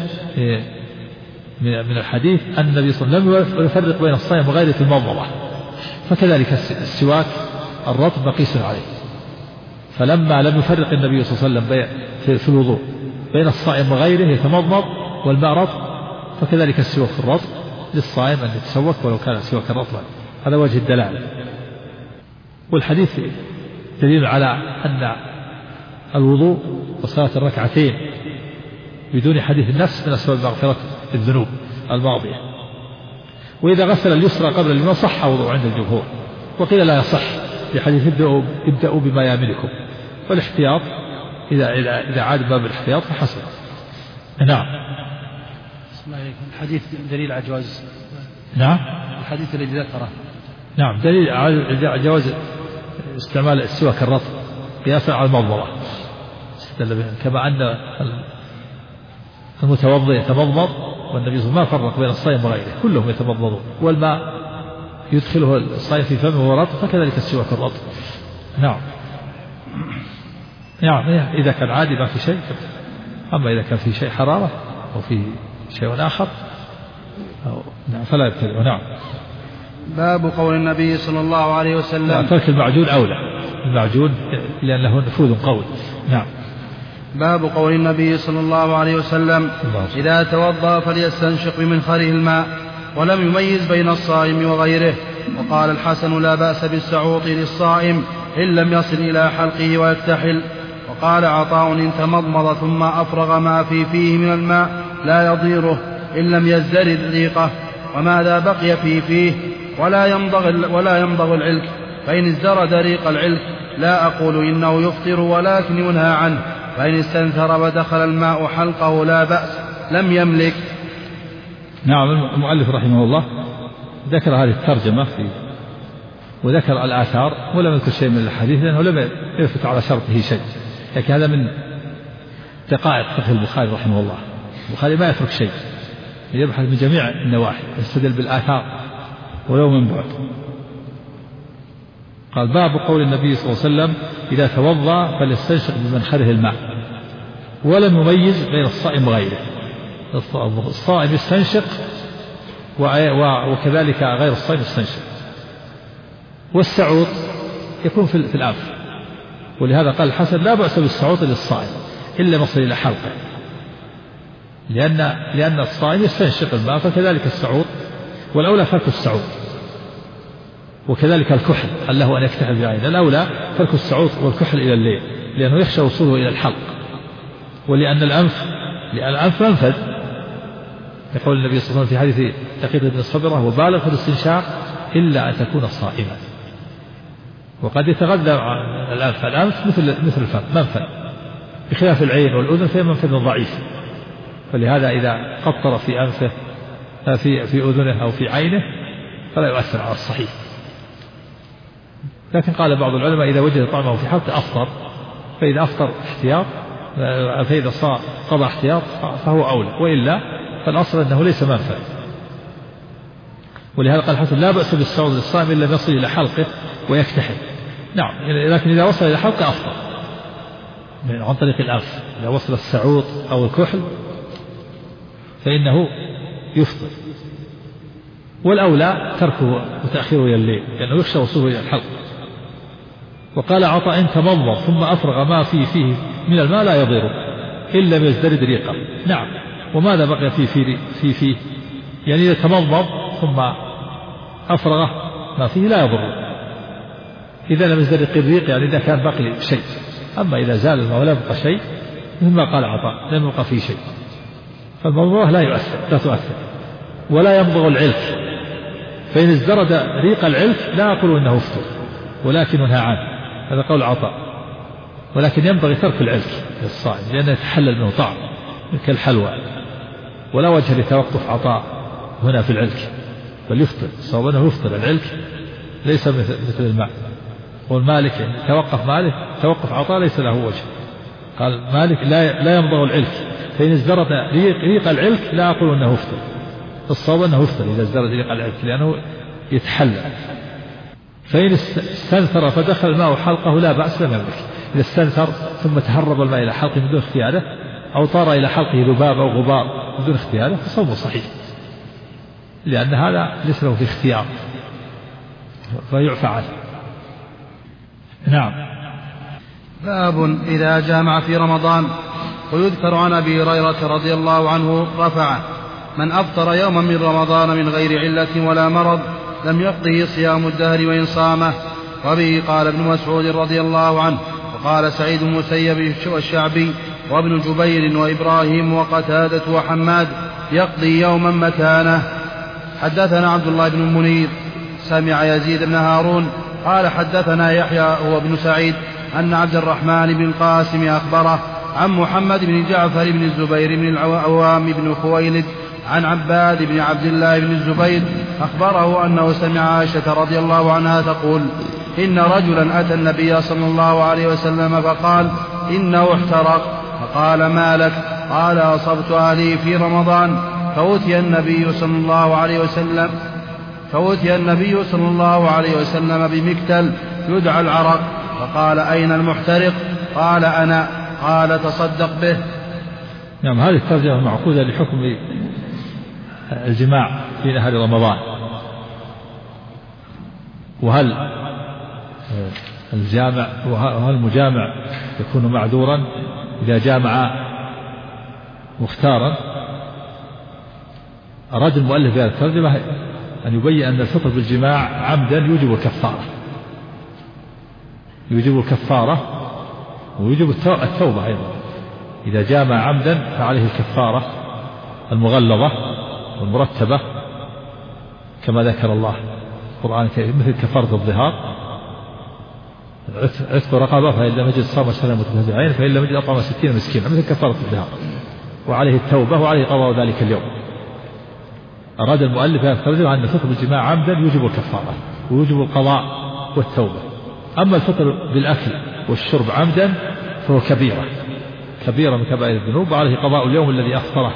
من الحديث أن النبي صلى الله عليه وسلم لم يفرق بين الصائم وغيره في المضمضة، فكذلك السواك الرطب مقيس عليه. فلما لم يفرق النبي صلى الله عليه وسلم في الوضوء بين الصائم وغيره يتمضمض والماء رطب، فكذلك السواك في الرطب للصائم أن يتسوك ولو كان السواك رطبا. هذا وجه الدلالة. والحديث دليل على أن الوضوء وصلاة الركعتين بدون حديث النفس من أسباب مغفرة الذنوب الماضية. وإذا غسل اليسرى قبل اليمنى صح وضوء عند الجمهور، وقيل لا يصح في حديث ابدأوا بما يامنكم، والاحتياط إذا عاد باب الاحتياط فحسن. نعم. الحديث دليل على جواز. نعم. الحديث الذي ذكره. نعم دليل على جواز استعمال السواك الرطب قياسا على المضمضة، كما أن المتوضئ يتمضمض والنبي صلى الله عليه وسلم ما فرق بين الصائم وغيره كلهم يتمضمضون، والماء يدخله الصائم في فمه وهو رطب فكذلك السواك الرطب. نعم. نعم إذا كان عادي ما في شيء، أما إذا كان في شيء حرارة أو في شيء آخر فلا يبتلع. نعم. باب قول النبي صلى الله عليه وسلم ترك المعجون أولى، المعجون لأن له نفوذ قوي. نعم. باب قول النبي صلى الله عليه وسلم إذا توضأ فليستنشق بمنخره الماء، ولم يميز بين الصائم وغيره. وقال الحسن لا بأس بالسعوط للصائم إن لم يصل إلى حلقه ويكتحل. وقال عطاء إن تمضمض ثم أفرغ ما في فيه من الماء لا يضيره إن لم يزدرد ريقه، وماذا بقي في فيه ولا يمضغ العلك، فإن ازدرد ريق العلك لا أقول إنه يفطر ولكن ينهى عنه، فإن استنثر ودخل الماء حلقه لا بأس لم يملك. نعم. المؤلف رحمه الله ذكر هذه الترجمة وذكر الآثار ولم يذكر شيء من الحديث لأنه لم يلفت على شرطه شيء، لكن هذا من دقائق فقه البخاري رحمه الله. البخاري ما يترك شيء، يبحث من جميع النواحي، يستدل بالآثار ولو من بعد. قال باب قول النبي صلى الله عليه وسلم إذا توضأ فليستنشق بمنخره الماء، ولم يميز بين الصائم وغيره. الصائم يستنشق وكذلك غير الصائم يستنشق. والسعوط يكون في الأنف، ولهذا قال الحسن لا بأس بالسعوط للصائم إلا مصل إلى حلقه، لأن الصائم يستنشق الماء، فكذلك السعوط، والأولى ترك السعوط. وكذلك الكحل قال له أن يكتحل بعينه، الأولى ترك السعوط والكحل إلى الليل، لأنه يخشى وصوله إلى الحلق، ولأن الأنف منفذ. يقول النبي صلى الله عليه وسلم في حديث دقيق بن صبرة وبالغ في الاستنشاق إلا أن تكون صائما. وقد يتغذى الأنف مثل الفم منفذ، بخلاف العين والأذن فهي منفذ ضعيف، فلهذا إذا قطر في أنفه في أذنه أو في عينه فلا يؤثر على الصحيح. لكن قال بعض العلماء إذا وجد طعمه في حلقه أفطر، فإذا أفطر احتياط، فإذا قضى احتياط فهو أولى، وإلا فالأصل أنه ليس منفذ. ولهذا قال الحسن لا بأس بالسعود للصائم إلا يصل إلى حلقه ويكتحل. نعم، لكن إذا وصل إلى حلقه أفطر عن طريق الأنف. إذا وصل السعود أو الكحل فإنه يفطر، والأولى تركه وتأخيره إلى الليل لأنه يخشى وصوله إلى الحلق. وقال عطاء إن تمضمض ثم أفرغ ما فيه من الماء لا يضره إلا لم يزدرد ريقه. نعم، وماذا بقي فيه يعني إذا تمضمض ثم أفرغ ما فيه لا يضره، إذا لم يزدرد الريق يعني إذا كان باقي شيء. أما إذا زال الماء ولا يبقى شيء مما قال عطاء لم يبقى فيه شيء، فالمضمضة لا تؤثر. ولا يمضغ العلك، فإن ازدرد ريق العلك لا أقول إنه افطر ولكن نهى عنه، هذا قول عطاء. ولكن ينبغي ترك العلك للصائم لأنه يتحلل منه طعم كالحلوى، ولا وجه لتوقف عطاء هنا في العلك، بل يفطر. صواب أنه يفطر، العلك ليس مثل الماء. والمالك توقف مالك، توقف عطاء ليس له وجه. قال مالك لا يمضغ العلك، فإن ازدرد ريق العلك لا أقول أنه افطر. الصواب أنه افطر إذا ازدرد ريق العلك لأنه يتحلل. فإن استنثر فدخل الماء حلقه لا بأس لم يملك. إذا استنثر ثم تهرب الماء إلى حلقه بدون اختياره، أو طار إلى حلقه ذباب أو غبار بدون اختياره، فصومه صحيح، لأن هذا ليس له في اختيار فيعفى عنه. نعم. باب إذا جامع في رمضان. ويذكر عن أبي هريرة رضي الله عنه رفعه: من أفطر يوما من رمضان من غير علة ولا مرض لم يقضه صيام الدهر وإن صامه. وبه قال ابن مسعود رضي الله عنه، وقال سعيد بن المسيب والشعبي وابن جبير وإبراهيم وقتادة وحماد يقضي يوما مكانه. حدثنا عبد الله بن منير سمع يزيد بن هارون قال حدثنا يحيى هو بن سعيد أن عبد الرحمن بن القاسم أخبره عن محمد بن جعفر بن الزبير بن العوام بن خويلد عن عباد بن عبد الله بن الزبير أخبره أنه سمع عائشة رضي الله عنها تقول: إن رجلا أتى النبي صلى الله عليه وسلم فقال: إنه احترق. فقال: ما لك؟ قال: أصبت أهلي في رمضان. فأتي النبي صلى الله عليه وسلم بمكتل يدعى العرق، فقال: أين المحترق؟ قال: أنا. قال: تصدق به. نعم، هذه الترجمة معقودة لحكم الجماع في نهار رمضان. وهل المجامع يكون معذورا إذا جامع مختارا؟ أراد المؤلف بهذه الترجمة أن يبين أن الفطر بالجماع عمدا يوجب الكفارة ويوجب التوبة أيضا. إذا جامع عمدا فعليه الكفارة المغلظة والمرتبة كما ذكر الله القرآن الكريم، مثل كفارة الظهار عتق رقبة فإن لم يجد صام سنة متتابعين فإن لم يجد أطعم 60 مسكينا، مثل كفارة الظهار. وعليه التوبة وعليه قضاء ذلك اليوم. أراد المؤلف أن يترجم أن الفطر بالجماع عمدا يوجب الكفارة ويوجب القضاء والتوبة. أما الفطر بالأكل والشرب عمدا فهو كبيرة من كبائر الذنوب، وعليه قضاء اليوم الذي أفطره.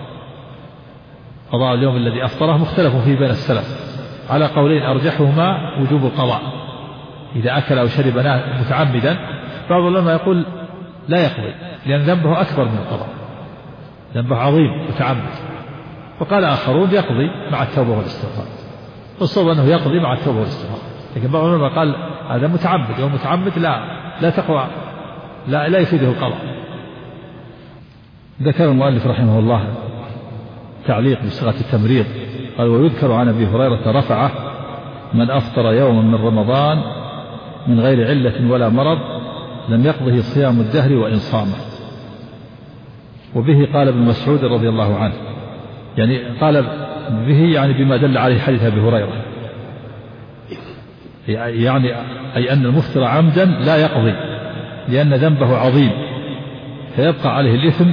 قضاء اليوم الذي أفطره مختلف فيه بين السلف على قولين أرجحهما وجوب القضاء إذا أكل أو شرب متعمدا. بعض العلماء يقول لا يقضي لأن ذنبه أكبر من القضاء، ذنبه عظيم متعمد. وقال آخرون يقضي مع التوبة والاستغفار، والصواب أنه يقضي مع التوبة والاستغفار. لكن بعض العلماء قال هذا متعمد، والمتعمد لا تقوى لا يفيده القضاء. ذكر المؤلف رحمه الله تعليق بصيغة التمريض قال: ويذكر عن أبي هريرة رفعه: من أفطر يوما من رمضان من غير علة ولا مرض لم يقضه صيام الدهر وإن صامه. وبه قال ابن مسعود رضي الله عنه، يعني قال به يعني بما دل عليه حديث أبي هريرة، يعني أي أن المفطر عمدا لا يقضي لأن ذنبه عظيم فيبقى عليه الإثم،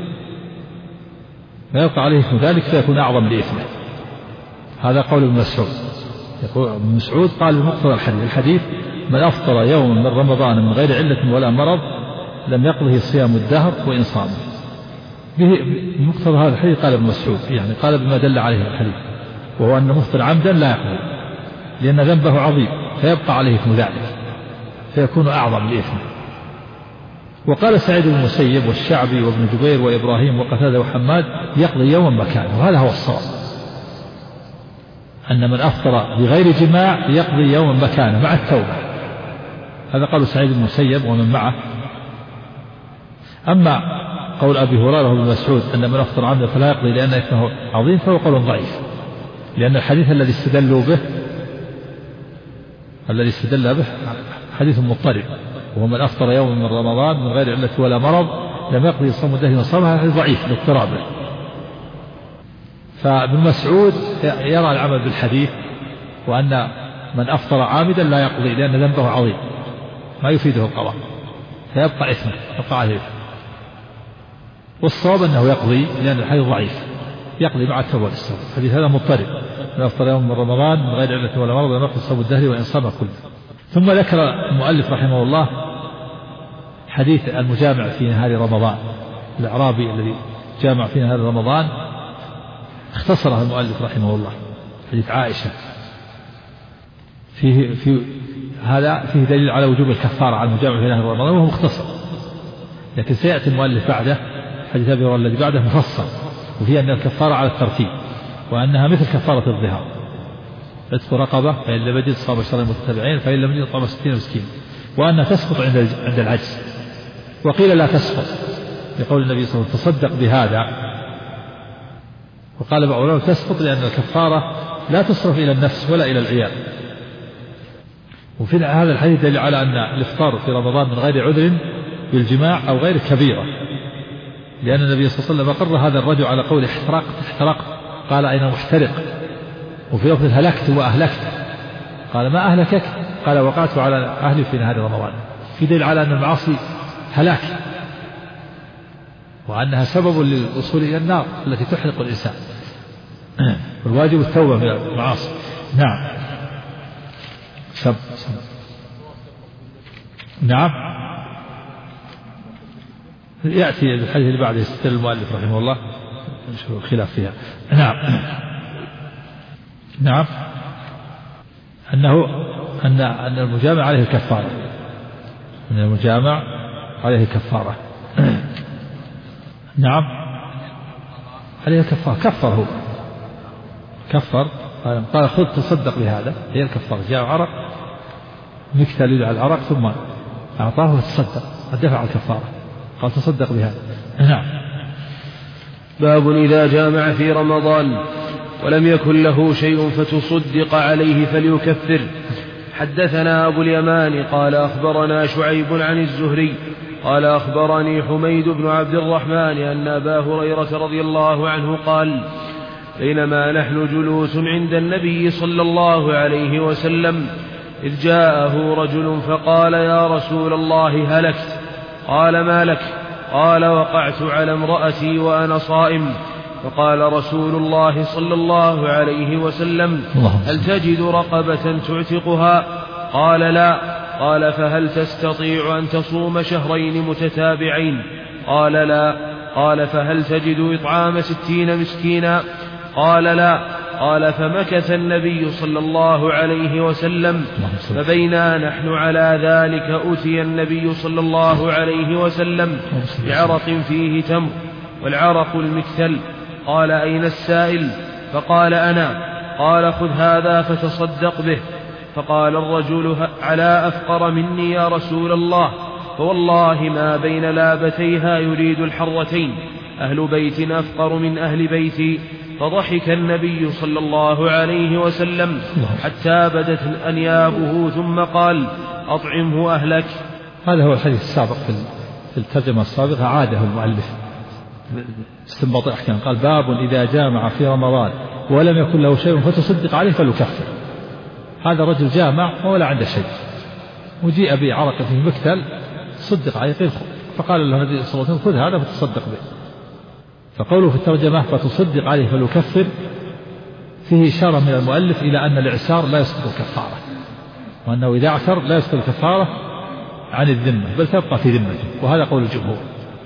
ذلك فيكون أعظم لإثمه. هذا قول ابن مسعود. يقول ابن مسعود قال بمقتضى الحديث: من أفطر يوما من رمضان من غير علة ولا مرض لم يقضه صيام الدهر وإن صام. بمقتضى هذا الحديث قال ابن مسعود، يعني قال بما دل عليه الحديث، وهو أن المفطر عمدا لا يقضي لأن ذنبه عظيم فيبقى عليه إثم ذلك فيكون أعظم لإثمه. وقال سعيد بن المسيب والشعبي وابن جبير وإبراهيم وقتادة وحماد: يقضي يوما مكانه. وهذا هو الصواب، أن من أفطر بغير جماع يقضي يوما مكانه مع التوبة. هذا قال سعيد بن المسيب ومن معه. أما قول أبي هريرة وابن مسعود أن من أفطر عمدا فلا يقضي لأن إثمه عظيم فهو قول ضعيف، لأن الحديث الذي استدل به حديث مضطرب، وهو من أفطر يوما من رمضان من غير علة ولا مرض لم يقضي صوم الدهر وصامه، هذا ضعيف لاضطرابه. فابن مسعود يرى العمل بالحديث، وأن من أفطر عامدا لا يقضي لأن ذنبه عظيم ما يفيده القضاء فيبقى إثمه، يبقى عليه. والصواب أنه يقضي لأن الحديث ضعيف، يقضي مع التوبة والاستغفار. الحديث هذا مضطرب: من أفطر يوم من رمضان من غير علة ولا مرض لم يقضي صوم الدهر وإن صام كله. ثم ذكر المؤلف رحمه الله حديث المجامع في نهار رمضان، الأعرابي الذي جامع في نهار رمضان، اختصره المؤلف رحمه الله. حديث عائشة فيه دليل على وجوب الكفارة على المجامع في نهار رمضان، وهو مختصر. لكن سيأتي المؤلف بعده حديث أبي هريرة الذي بعده مفصل، وفيه أن الكفارة على الترتيب، وأنها مثل كفارة الظهار: عتق رقبة فإن لم يجد صام شهرين متتابعين فإن لم يجد طعام 60 مسكين، وأنها تسقط عند العجز. وقيل لا تسقط لقول النبي صلى الله عليه وسلم: تصدق بهذا. وقال بعض العلماء تسقط لأن الكفارة لا تصرف إلى النفس ولا إلى العيال. وفي هذا الحديث دليل على أن الإفطار في رمضان من غير عذر بالجماع أو غير كبيرة، لأن النبي صلى الله عليه وسلم أقر هذا الرجل على قول احترقت، قال: أين محترق؟ وفي لفظ هلكت وأهلكت، قال: ما أهلكك؟ قال: وقعت على أهلي في نهار رمضان. في دليل على أن المعاصي هلاك، وأنها سبب للوصول إلى النار التي تحرق الإنسان، والواجب التوبة من المعاصي. نعم. نعم، يأتي الحديث اللي بعده يستدل المؤلف رحمه الله خلاف فيها. نعم أن المجامع عليه الكفارة، أن المجامع عليه كفارة. نعم عليه كفارة، كفر هو كفر، قال: خذ تصدق بهذا، هي الكفارة. جاء عرق مكتل على العرق ثم أعطاه وتصدق، دفع الكفارة، قال: تصدق بهذا. نعم. باب إذا جامع في رمضان ولم يكن له شيء فتصدق عليه فليكفر. حدثنا أبو اليمان قال أخبرنا شعيب عن الزهري قال أخبرني حميد بن عبد الرحمن أن أبا هريرة رضي الله عنه قال: بينما نحن جلوس عند النبي صلى الله عليه وسلم إذ جاءه رجل فقال: يا رسول الله هلكت. قال: ما لك؟ قال: وقعت على امرأتي وأنا صائم. فقال رسول الله صلى الله عليه وسلم: هل تجد رقبة تعتقها؟ قال: لا. قال فهل تستطيع أن تصوم شهرين متتابعين؟ قال لا. قال فهل تجد إطعام 60 مسكينا؟ قال لا. قال فمكث النبي صلى الله عليه وسلم فبينا نحن على ذلك أتي النبي صلى الله عليه وسلم بعرق فيه تمر والعرق المكثل. قال أين السائل؟ فقال أنا. قال خذ هذا فتصدق به. فقال الرجل على أفقر مني يا رسول الله، فوالله ما بين لابتيها يريد الحرتين، أهل بيت أفقر من أهل بيتي. فضحك النبي صلى الله عليه وسلم حتى بدت أنيابه ثم قال أطعمه أهلك. هذا هو الحديث السابق في الترجمة السابقة. عاده المؤلف استنباط الأحكام. قال باب إذا جامع في رمضان ولم يكن له شيء فتصدق عليه فليكفر. هذا رجل جامع ولا عنده شيء وجيء بعرق فيه مكتل، صدق عليه فقال له النبي صلى الله عليه وسلم خذ هذا فتصدق به. فقوله في الترجمة فتصدق عليه فليكفر فيه إشارة من المؤلف إلى أن الإعسار لا يسقط الكفارة، وأنه إذا اعسر لا يسقط الكفارة عن الذمة بل تبقى في ذمته، وهذا قول الجمهور،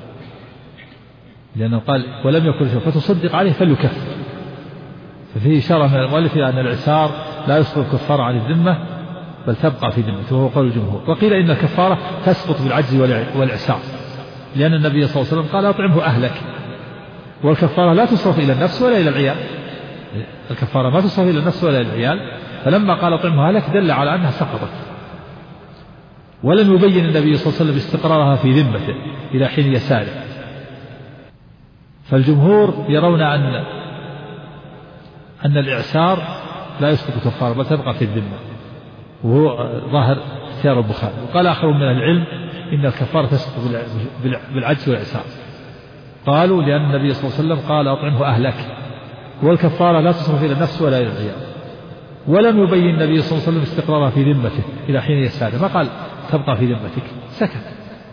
لأنه قال ولم يكن شيء فتصدق عليه فليكفر، ففيه إشارة من المؤلف إلى أن الإعسار لا يسقط الكفارة عن الذمة بل تبقى في ذمته، وهو قول الجمهور. وقيل إن الكفارة تسقط بالعجز والإعسار، لأن النبي صلى الله عليه وسلم قال أطعمه أهلك، والكفارة لا تصرف إلى النفس ولا إلى العيال، الكفارة ما تصرف إلى النفس ولا إلى العيال، فلما قال أطعمه أهلك دل على أنها سقطت. ولم يبين النبي صلى الله عليه وسلم استقرارها في ذمته إلى حين يساره. فالجمهور يرون أن الإعسار لا يسقط الكفارة بل تبقى في الذمة، وهو ظاهر اختيار البخاري. وقال آخر من العلم إن الكفارة تسقط بالعجز والإعسار، قالوا لأن النبي صلى الله عليه وسلم قال أطعمه أهلك، والكفارة لا تصرف إلى النفس ولا إلى العيال. ولم يبين النبي صلى الله عليه وسلم استقرارها في ذمته إلى حين يساره، ما قال تبقى في ذمتك، سكت،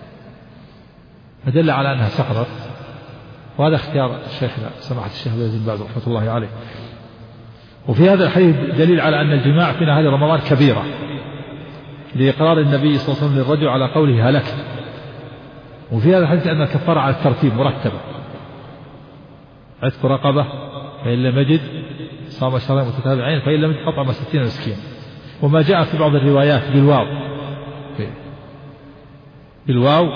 فدل على أنها سقطت. وهذا اختيار الشيخنا سماحة الشيخ عبد العزيز بن باز رحمة الله عليه. وفي هذا الحديث دليل على أن الجماع في نهار رمضان كبيرة، لإقرار النبي صلى الله عليه وسلم للرجل على قوله هلك. وفي هذا الحديث أن الكفارة على الترتيب مرتبة، عتق رقبة، فإن لم يجد صام شهرين متتابعين، فإن لم يجد أطعم 60 مسكين. وما جاء في بعض الروايات بالواو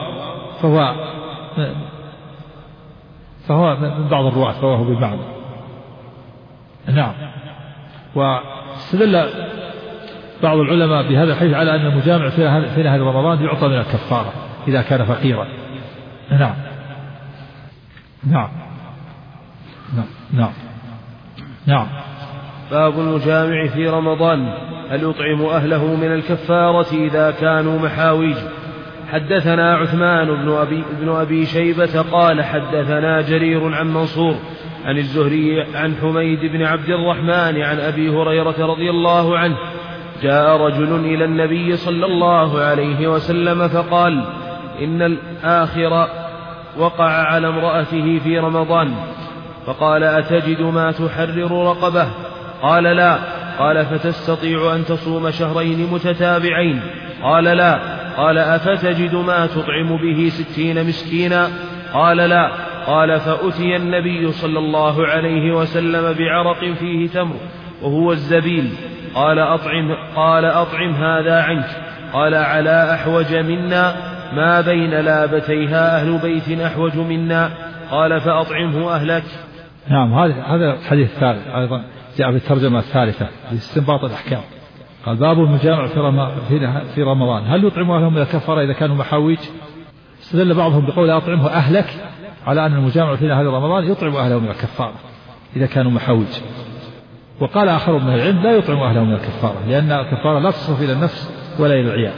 فهو من بعض الرواة فهو بالمعنى. نعم. واستدل بعض العلماء بهذا الحديث على أن المجامع في نهار رمضان يعطى من الكفارة إذا كان فقيرا. نعم نعم نعم نعم نعم. باب المجامع في رمضان هل يطعم أهله من الكفارة إذا كانوا محاويج. حدثنا عثمان بن أبي شيبة قال حدثنا جرير عن منصور عن الزهري عن حميد بن عبد الرحمن عن أبي هريرة رضي الله عنه جاء رجل إلى النبي صلى الله عليه وسلم فقال إن الآخر وقع على امرأته في رمضان، فقال أتجد ما تحرر رقبه؟ قال لا. قال فتستطيع أن تصوم شهرين متتابعين؟ قال لا. قال أفتجد ما تطعم به 60 مسكينا؟ قال لا. قال فأتي النبي صلى الله عليه وسلم بعرق فيه تمر وهو الزبيل، قال أطعم هذا عنك. قال على أحوج منا، ما بين لابتيها أهل بيت أحوج منا. قال فأطعمه أهلك. نعم. هذا الحديث الثالث أيضا جاء في الترجمة الثالثة لاستنباط الأحكام. قال باب المجامع في رمضان هل يطعم أهلهم من الكفارة إذا كانوا محاويج. استدل بعضهم بقول أطعمه أهلك على أن المجامع في نهار رمضان يطعم أهلهم من الكفارة إذا كانوا محاويج. وقال آخر من العلم لا يطعم أهلهم من الكفارة، لأن الكفارة لا تصرف إلى النفس ولا إلى العيال،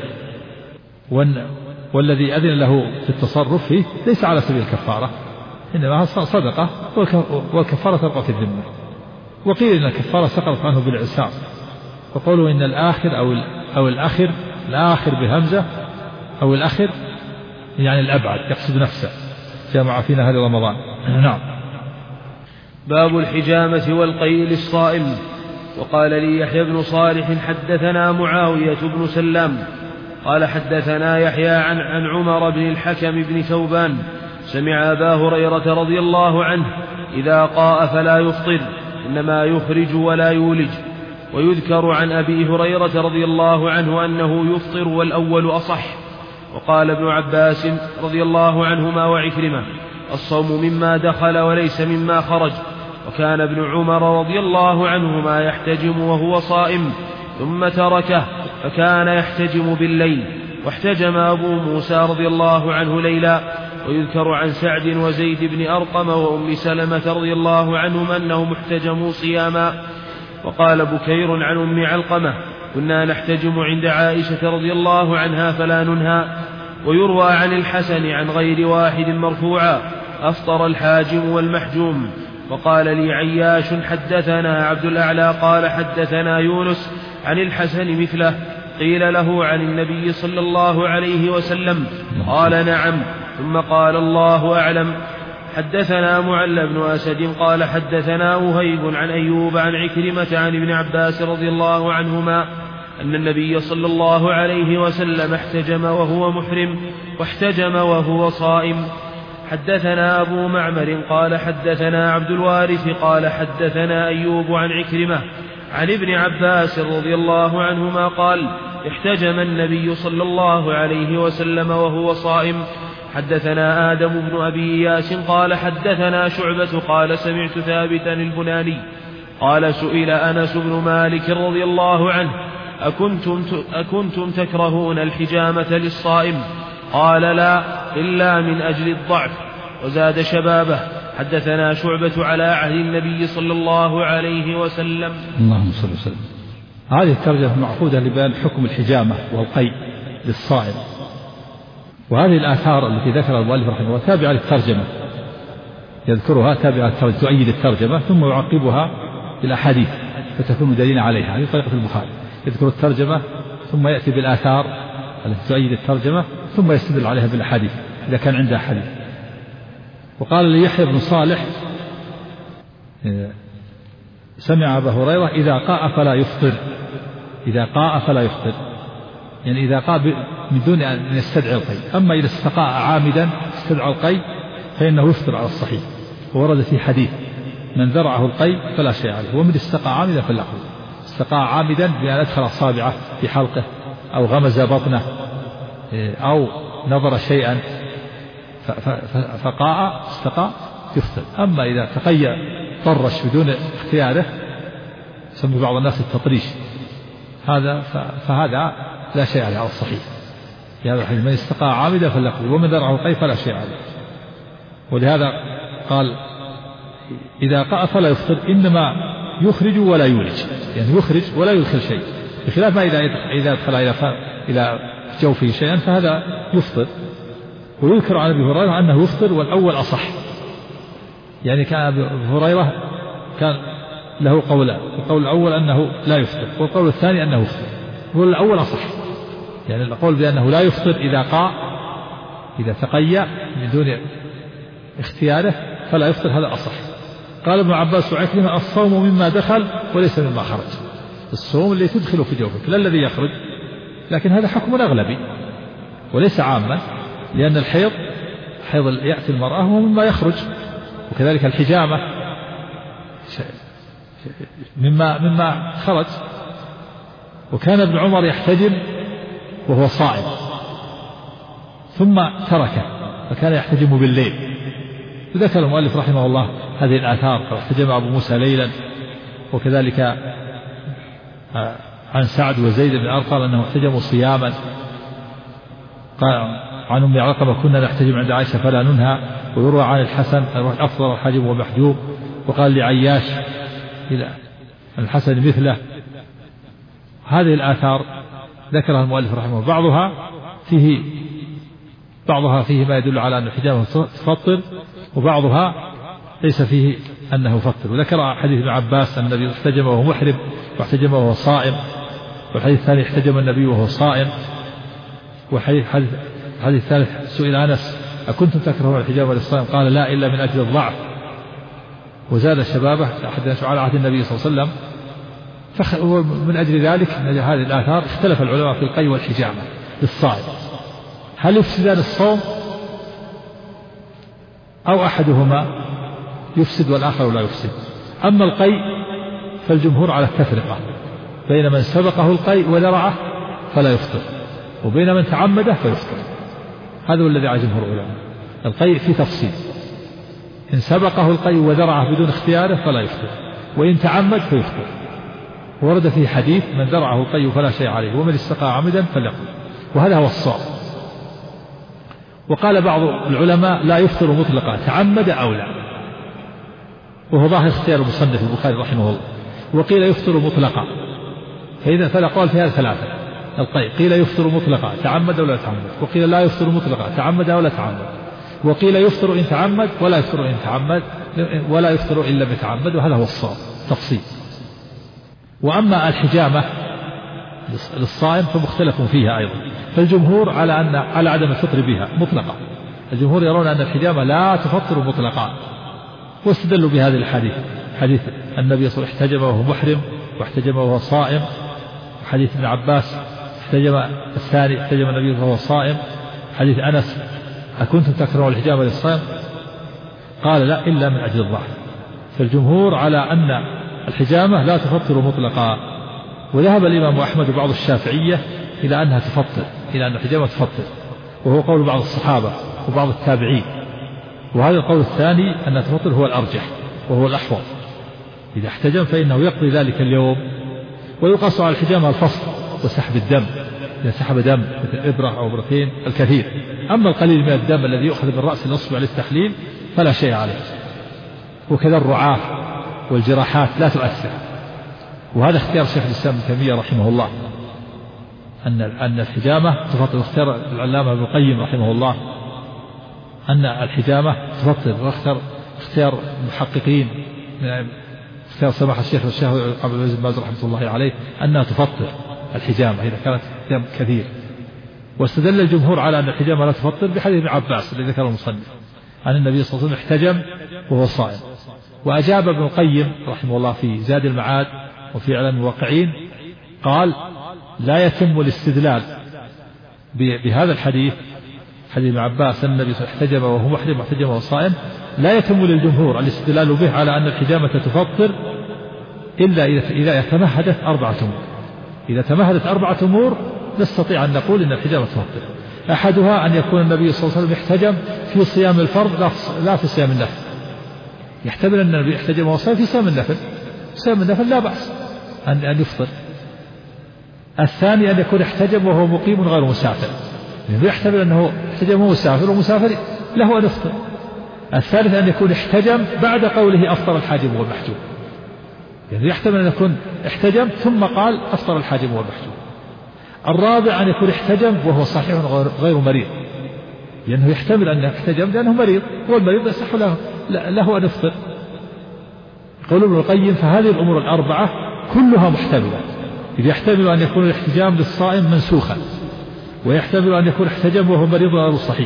والذي أذن له في التصرف فيه ليس على سبيل الكفارة، إنما صدقة والكفارة تبقى في الذمة. وقيل إن الكفارة سقطت عنه بالعسار، وقولوا إن الآخر أو الآخر بهمزة أو الأخر يعني الأبعد يقصد نفسه جمع في نهار رمضان. نعم. باب الحجامة والقيء للصائم. وقال لي يحيى بن صالح حدثنا معاوية بن سلام قال حدثنا يحيى عن عمر بن الحكم بن ثوبان سمع أبا هريرة رضي الله عنه إذا قاء فلا يفطر إنما يخرج ولا يولج. ويذكر عن أبي هريرة رضي الله عنه أنه يفطر والأول أصح. وقال ابن عباس رضي الله عنهما وعكرمة الصوم مما دخل وليس مما خرج. وكان ابن عمر رضي الله عنهما يحتجم وهو صائم ثم تركه فكان يحتجم بالليل. واحتجم أبو موسى رضي الله عنه ليلا. ويذكر عن سعد وزيد بن أرقم وأم سلمة رضي الله عنهم أنهم احتجموا صياما. وقال بكير عن أم علقمة كنا نحتجم عند عائشة رضي الله عنها فلا ننهى. ويروى عن الحسن عن غير واحد مرفوعا أفطر الحاجم والمحجوم. وقال لي عياش حدثنا عبد الأعلى قال حدثنا يونس عن الحسن مثله. قيل له عن النبي صلى الله عليه وسلم قال نعم ثم قال الله أعلم. حدثنا معل بن أسد قال حدثنا وهيب عن أيوب عن عكرمة عن ابن عباس رضي الله عنهما أن النبي صلى الله عليه وسلم احتجم وهو محرم واحتجم وهو صائم. حدثنا أبو معمر قال حدثنا عبد الوارث قال حدثنا أيوب عن عكرمة عن ابن عباس رضي الله عنهما قال احتجم النبي صلى الله عليه وسلم وهو صائم. حدثنا آدم بن أبي إياس قال حدثنا شعبة قال سمعت ثابتا البناني قال سئل أنس بن مالك رضي الله عنه أكنتم تكرهون الحجامة للصائم؟ قال لا إلا من أجل الضعف. وزاد شبابه حدثنا شعبة على عهد النبي صلى الله عليه وسلم. اللهم صل وسلم. هذه الترجمة معقودة لبيان حكم الحجامة والقيء للصائم. وهذه الآثار التي ذكرها المؤلف رحمه الله تابعة للترجمة، يذكرها تابعة للترجمة تؤيد الترجمة ثم يعقبها بالأحاديث فتكون دليلا عليها. هذه طريقة البخاري، يذكر الترجمة ثم يأتي بالآثار التي تؤيد الترجمة ثم يستدل عليها بالأحاديث إذا كان عنده حديث. وقال لي يحيى بن صالح سمع أبا هريرة إذا قاء فلا يفطر. إذا قاء فلا يفطر يعني إذا قاء من دون أن يستدعي القيء. أما إذا استقاء عامدا استدعى القيء فإنه يفطر على الصحيح. وورد في حديث من ذرعه القيء فلا شيء عليه ومن استقاء عامدا فلا يأخذ. استقاء عامدا بأن أدخل أصابعه في حلقه أو غمز بطنه أو نظر شيئا فقاء استقاء يفطر. أما إذا تقيأ طرش بدون اختياره يسمى بعض الناس التطريش هذا فهذا لا شيء عليه على الصحيح. في هذا الحديث من استقاء عامدا فليقضي ومن ذرعه القيء فلا شيء عليه. ولهذا قال إذا قاء فلا يفطر إنما يخرج ولا يولج يعني يخرج ولا يدخل شيء بخلاف ما إذا أدخل إلى جوفه شيئا فهذا يفطر. ويذكر عن أبي هريرة أنه يفطر والأول أصح يعني كان أبي هريرة كان له قولان. القول الأول أنه لا يفطر والقول الثاني أنه يفطر. القول الأول أصح يعني القول بأنه لا يفطر إذا قاء إذا تقيأ من دون اختياره فلا يفطر هذا أصح. قال ابن عباس وعكرمة الصوم مما دخل وليس مما خرج. الصوم اللي تدخل في جوفك لا الذي يخرج. لكن هذا حكم أغلبي وليس عاما لأن الحيض يأتي المرأة هو مما يخرج وكذلك الحجامة مما خرج. وكان ابن عمر يحتجم وهو صائم ثم تركه فكان يحتجم بالليل. وذكر المؤلف رحمه الله هذه الآثار احتجم أبو موسى ليلا وكذلك عن سعد وزيد بن أرقم أنه احتجموا صياما. قال عن أم علقمة كنا نحتجم عند عائشة فلا ننهى. ويروى عن الحسن أفضل الحاجب ومحجوب. وقال لعياش إلى الحسن مثله. هذه الآثار ذكرها المؤلف رحمه الله بعضها فيه ما يدل على أن الحجامة تفطر وبعضها ليس فيه أنه يفطر. وذكر حديث ابن عباس أن النبي احتجم وهو محرم واحتجم وهو صائم. والحديث الثاني احتجم النبي وهو صائم. والحديث الثالث سئل أنس أكنتم تكرهون الحجامة للصائم؟ قال لا إلا من أجل الضعف. وزاد شبابه حدثنا على عهد النبي صلى الله عليه وسلم. من أجل ذلك هذه الآثار اختلف العلماء في القي والحجامة للصائم هل يفسدان الصوم أو أحدهما يفسد والآخر لا يفسد؟ أما القيء فالجمهور على التفرقة بين من سبقه القيء ودرعه فلا يفطر وبين من تعمده فيفطر. هذا هو الذي على جمهور العلماء. القيء في تفصيل، إن سبقه القيء ودرعه بدون اختياره فلا يفطر، وإن تعمد فيفطر. ورد فيه حديث من درعه القيء فلا شيء عليه ومن استقى عمدا فليقل، وهذا هو الصواب. وقال بعض العلماء لا يفطر مطلقا تعمد أو لا، وهو ظاهر اختيار المصنف البخاري رحمه الله. وقيل يفطر مطلقا، فإذا فالأقوال في هذا ثلاثة. القيء قيل يفطر مطلقا تعمد ولا تعمد، وقيل لا يفطر مطلقا تعمد ولا تعمد، وقيل يفطر إن تعمد ولا يفطر إن تعمد ولا يفطر إلا بتعمد، وهذا هو الصواب تفصيل. وأما الحجامة للصائم فمختلف فيها أيضا، فالجمهور على عدم الفطر بها مطلقا. الجمهور يرون أن الحجامة لا تفطر مطلقا، واستدلوا بهذه الحديث، حديث النبي صلى الله عليه وسلم احتجم وهو محرم واحتجم وهو صائم، حديث ابن عباس احتجم الثاني احتجم النبي وهو صائم، حديث أنس أكنتم تكرهون الحجامة للصائم؟ قال لا إلا من أجل الضعف. فالجمهور على أن الحجامة لا تفطر مطلقا. وذهب الإمام أحمد وبعض الشافعية إلى أنها تفطر، إلى أن الحجامة تفطر، وهو قول بعض الصحابة وبعض التابعين. وهذا القول الثاني أن تفطر هو الأرجح وهو الأحوط. إذا احتجم فإنه يقضي ذلك اليوم. ويقاس على الحجامة الفصل وسحب الدم، إذا سحب دم مثل إبرة أو إبرتين الكثير. أما القليل من الدم الذي يؤخذ من رأس الإصبع للتحليل فلا شيء عليه. وكذا الرعاة والجراحات لا تؤثر. وهذا اختيار شيخ الإسلام ابن تيمية رحمه الله، أن الحجامة تفطر. اختيار العلامة ابن القيم رحمه الله أن الحجامة تفطر، واختار اختيار المحققين اختيار سماحة الشيخ عبد العزيز بن باز رحمة الله عليه أنها تفطر الحجامة إذا كانت دم كثير. واستدل الجمهور على أن الحجامة لا تفطر بحديث ابن عباس الذي ذكره المصنف عن النبي صلى الله عليه وسلم احتجم وهو صائم. وأجاب ابن القيم رحمه الله في زاد المعاد وفي إعلام الواقعين قال لا يتم الاستدلال بهذا الحديث، حديث ابن عباس أن النبي صلى الله عليه وسلم احتجم وهو محرم واحتجم وهو صائم، لا يتم للجمهور الاستدلال به على أن الحجامة تفطر إلا إذا تمهدت 4 أمور. إذا تمهدت 4 أمور نستطيع أن نقول إن الحجامة تفطر. أحدها أن يكون النبي صلى الله عليه وسلم احتجم في صيام الفرض لا في صيام النفل. يحتمل أن النبي احتجم وهو صائم في صيام النفل، صيام النفل لا بأس أن يفطر. الثاني أن يكون احتجم وهو مقيم غير مسافر، يعني يحتمل أنه احتجم وهو مسافر ومسافر له أن يفطر. الثالث أن يكون احتجم بعد قوله أفطر الحاجب والمحجوم، يعني يحتمل أن يكون احتجم ثم قال أفطر الحاجب والمحجوم. الرابع أن يكون احتجم وهو صحيح غير مريض، لأنه يحتمل أن يحتجم لأنه مريض، والمريض يصح له أن يفطر. يقول ابن القيم فهذه الأمور ال4 كلها محتملة. إذا يحتمل أن يكون الاحتجام للصائم منسوخا، ويحتمل أن يكون احتجم وهو مريض غير صحيح،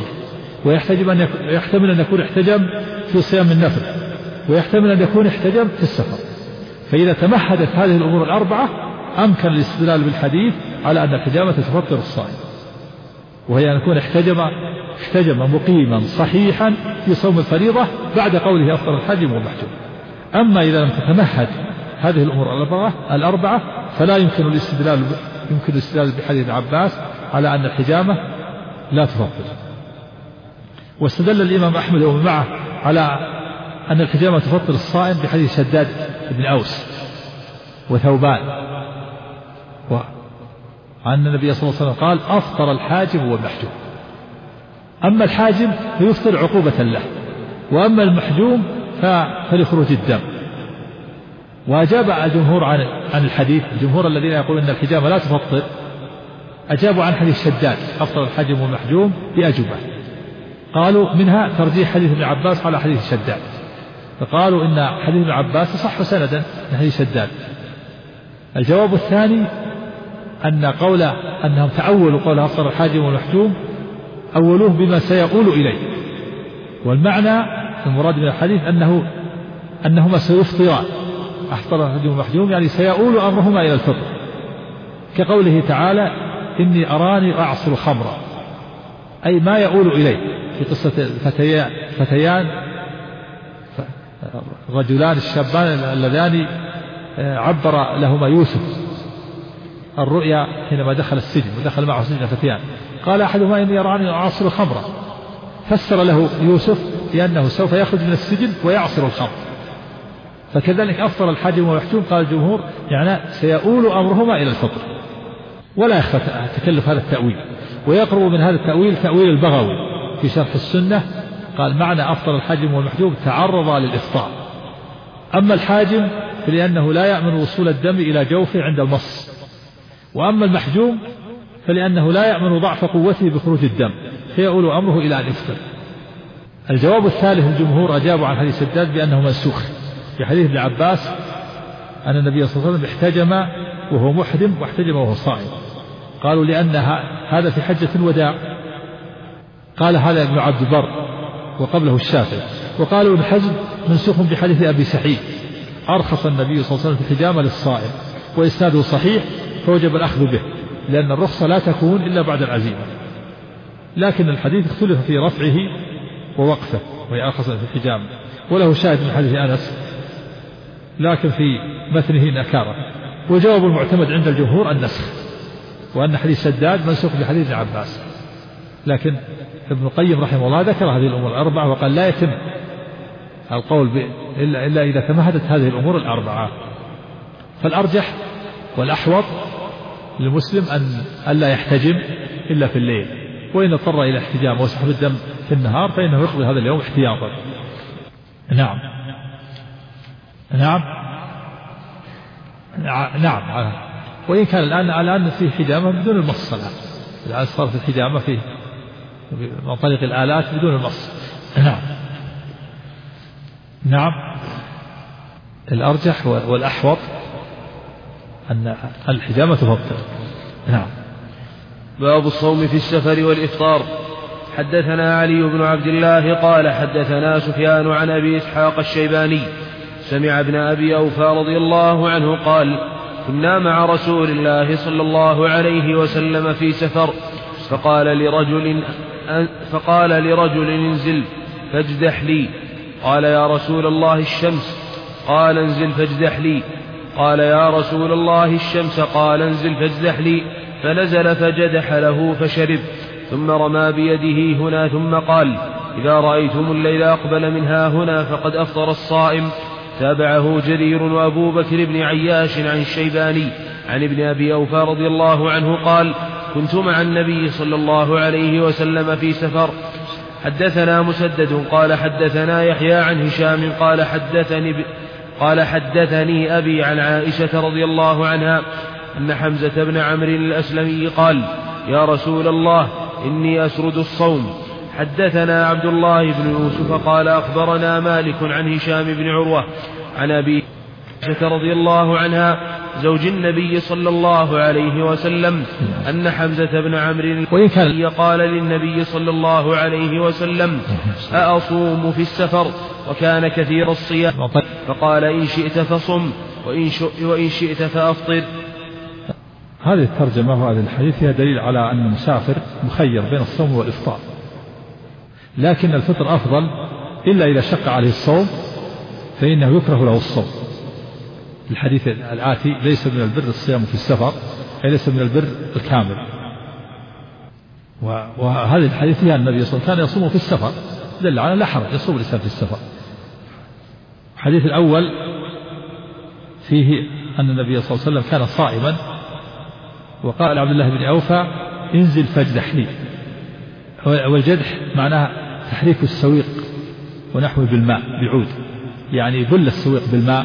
ويحتمل أن يكون احتجم في صيام النفل، ويحتمل أن يكون احتجم في السفر. فإذا تمهدت هذه الأمور ال4 أمكن الاستدلال بالحديث على أن الحجامة تفطر الصائم، وهي أن يكون احتجم مقيما صحيحا في صوم الفريضة بعد قوله أفطر الحاجب والمحجوم. أما إذا لم تتمهد هذه الأمور ال4 فلا يمكن الاستدلال بحديث ابن عباس على أن الحجامة لا تفطر. واستدل الإمام أحمد ومن معه على أن الحجامة تفطر الصائم بحديث شداد بن أوس وثوبان، وأن النبي صلى الله عليه وسلم قال أفطر الحاجب والمحجوم. أما الحاجب فيفطر عقوبة له، وأما المحجوم فلخروج الدم. وأجاب الجمهور عن الحديث، الجمهور الذين يقولون أن الحجامة لا تفطر أجابوا عن حديث شداد أفطر الحاجب والمحجوم بأجوبة. قالوا منها ترجيح حديث ابن عباس على حديث شداد، فقالوا إن حديث ابن عباس يصح سندا من حديث شداد. الجواب الثاني أن أنهم تأولوا قول أفطر الحاجب والمحجوم أولوه بما سيقول إليه، والمعنى المراد من الحديث أنهما سيفطران. أفطر الحاجب والمحجوم يعني سيؤول أمرهما إلى الفطر، كقوله تعالى إني أراني أعصر خمرا، أي ما يؤول إليه. في قصة فتيان رجلان الشابان اللذان عبر لهما يوسف الرؤيا حينما دخل السجن ودخل معه سجن فتيان، قال أحدهما إني أراني أعصر خمرا، فسر له يوسف بأنه سوف يخرج من السجن ويعصر الخمر. فكذلك أفطر الحاجم والمحجوم، قال الجمهور يعني سيؤول أمرهما إلى الفطر، ولا يخفى تكلف هذا التأويل. ويقرب من هذا التأويل تأويل البغوي في شرح السنة، قال معنى أفطر الحاجم والمحجوم تعرض للإفطار. أما الحاجم فلأنه لا يأمن وصول الدم إلى جوفه عند المص، وأما المحجوم فلأنه لا يأمن ضعف قوته بخروج الدم فيؤول أمره إلى أن يفطر. الجواب الثالث الجمهور أجابوا عن حديث سداد بأنه منسوخ. في حديث ابن عباس أن النبي صلى الله عليه وسلم احتجم وهو محرم واحتجم وهو صائم، قالوا لأن هذا في حجة الوداع، قال هذا ابن عبد البر وقبله الشافعي. وقالوا ابن حزم منسوخ بحديث أبي سعيد أرخص النبي صلى الله عليه وسلم في الحجامة للصائم، وإسناده صحيح فوجب الأخذ به، لأن الرخصة لا تكون إلا بعد العزيمة. لكن الحديث اختلف في رفعه ووقفه، وهي أرخص في الحجامة، وله شاهد من حديث أنس لكن في متنه نكارة. وجواب المعتمد عند الجمهور النسخ، وأن حديث سداد منسوخ بحديث ابن عباس. لكن ابن القيم رحمه الله ذكر هذه الأمور الأربعة وقال لا يتم القول إلا إذا تمهدت هذه الأمور الأربعة. فالأرجح والأحوط للمسلم أن لا يحتجم إلا في الليل، وإن اضطر إلى احتجام وسحب الدم في النهار فإنه يقضي هذا اليوم احتياطا. نعم وإن كان الآن في حجامة بدون المص، الآن صار في الحجامة في من طريق الآلات بدون المص. نعم الأرجح والأحوط أن الحجامة تفضل. نعم. باب الصوم في السفر والإفطار. حدثنا علي بن عبد الله قال حدثنا سفيان عن أبي إسحاق الشيباني سمع ابن أبي أوفى رضي الله عنه قال كنا مع رسول الله صلى الله عليه وسلم في سفر، فقال لرجل انزل فاجدح لي، قال يا رسول الله الشمس، قال انزل فاجدح لي، قال يا رسول الله الشمس، قال انزل فاجدح لي، فنزل فجدح له فشرب، ثم رمى بيده هنا ثم قال إذا رأيتم الليل أقبل منها هنا فقد أفطر الصائم. تابعه جرير وأبو بكر بن عياش عن الشيباني عن ابن أبي أوفى رضي الله عنه قال كنت مع النبي صلى الله عليه وسلم في سفر. حدثنا مسدد قال حدثنا يحيى عن هشام قال حدثني أبي عن عائشة رضي الله عنها أن حمزة بن عمرو الأسلمي قال يا رسول الله إني أسرد الصوم. حدثنا عبد الله بن يوسف قال أخبرنا مالك عن هشام بن عروة عن أبي عائشة رضي الله عنها زوج النبي صلى الله عليه وسلم أن حمزة بن عمرو قال للنبي صلى الله عليه وسلم أأصوم في السفر وكان كثير الصيام، فقال إن شئت فصم وإن شئت فأفطر. هذه الترجمة وهذه الحديث فيها دليل على أن المسافر مخير بين الصوم والإفطار، لكن الفطر أفضل إلا إذا شق عليه الصوم فإنه يكره له الصوم. الحديث الآتي ليس من البر الصيام في السفر، أي ليس من البر الكامل. وهذه الحديث فيها النبي صلى الله عليه وسلم كان يصوم في السفر، دل على لا حرج يصوم الإنسان في السفر. الحديث الأول فيه أن النبي صلى الله عليه وسلم كان صائما، وقال عبد الله بن أوفى انزل فاجدح لي، والجدح معناه تحريك السويق ونحوه بالماء بعود، يعني يبل السويق بالماء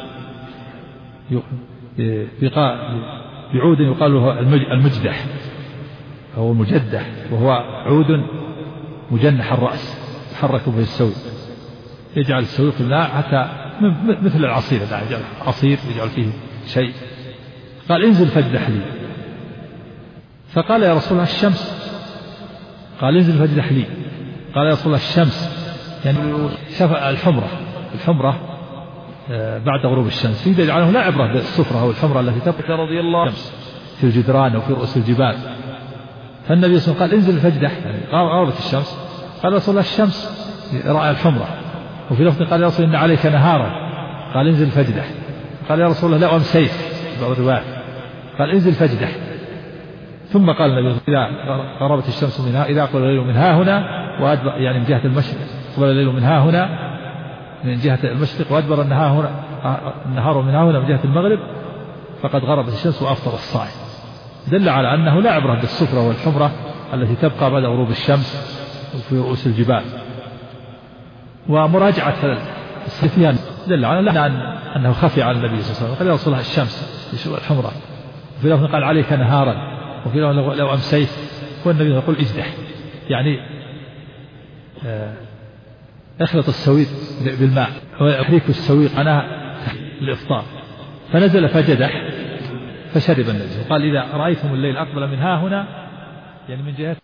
بعود يقال له المجدح أو المجدح، وهو عود مجنح الرأس يحرك به السويق، يجعل السويق بالماء حتى مثل العصير، يجعل عصير يجعل فيه شيء. قال انزل فاجدح لي، فقال يا رسول الله الشمس، قال انزل فاجدح لي، قال يا رسول الله الشمس، يعني شفع الحمرة بعد غروب الشمس، في دليل على لا عبرة بالصفرة أو الحمرة التي تبقى رضي الله في الجدران أو في رؤوس الجبال، فالنبي صلى الله عليه وسلم قال انزل فاجدح، يعني غربت الشمس. قال رسول الله الشمس رأى الحمرة. وفي لفظ قال يا رسول الله إن عليك نهارا، قال انزل فاجدح. قال يا رسول الله لا أمسيت في بعض الروايات، قال انزل فاجدح. ثم قال النبي إذا غربت الشمس منها، إذا أقبل الليل من ها هنا وأدبر، يعني من جهة المشرق، أقبل الليل من ها هنا من جهة المشرق وأدبر النهار من ها هنا من جهة المغرب، فقد غربت الشمس وأفطر الصائم. دل على أنه لا عبرة بالصفرة والحمرة التي تبقى بعد غروب الشمس في رؤوس الجبال. ومراجعة السفيان دل على أنه خفي على النبي صلى الله عليه وسلم. قال يا رسول الله الشمس الحمرة. وفي لفظ قال عليك نهارا، وفي لفظ لو أمسيت. والنبي يقول اجدح، يعني اخلط السويق بالماء، ويحريك السويق أنا الإفطار. فنزل فجدح فشرب النبي. قال إذا رأيتم الليل أقبل من ها هنا، يعني من جهة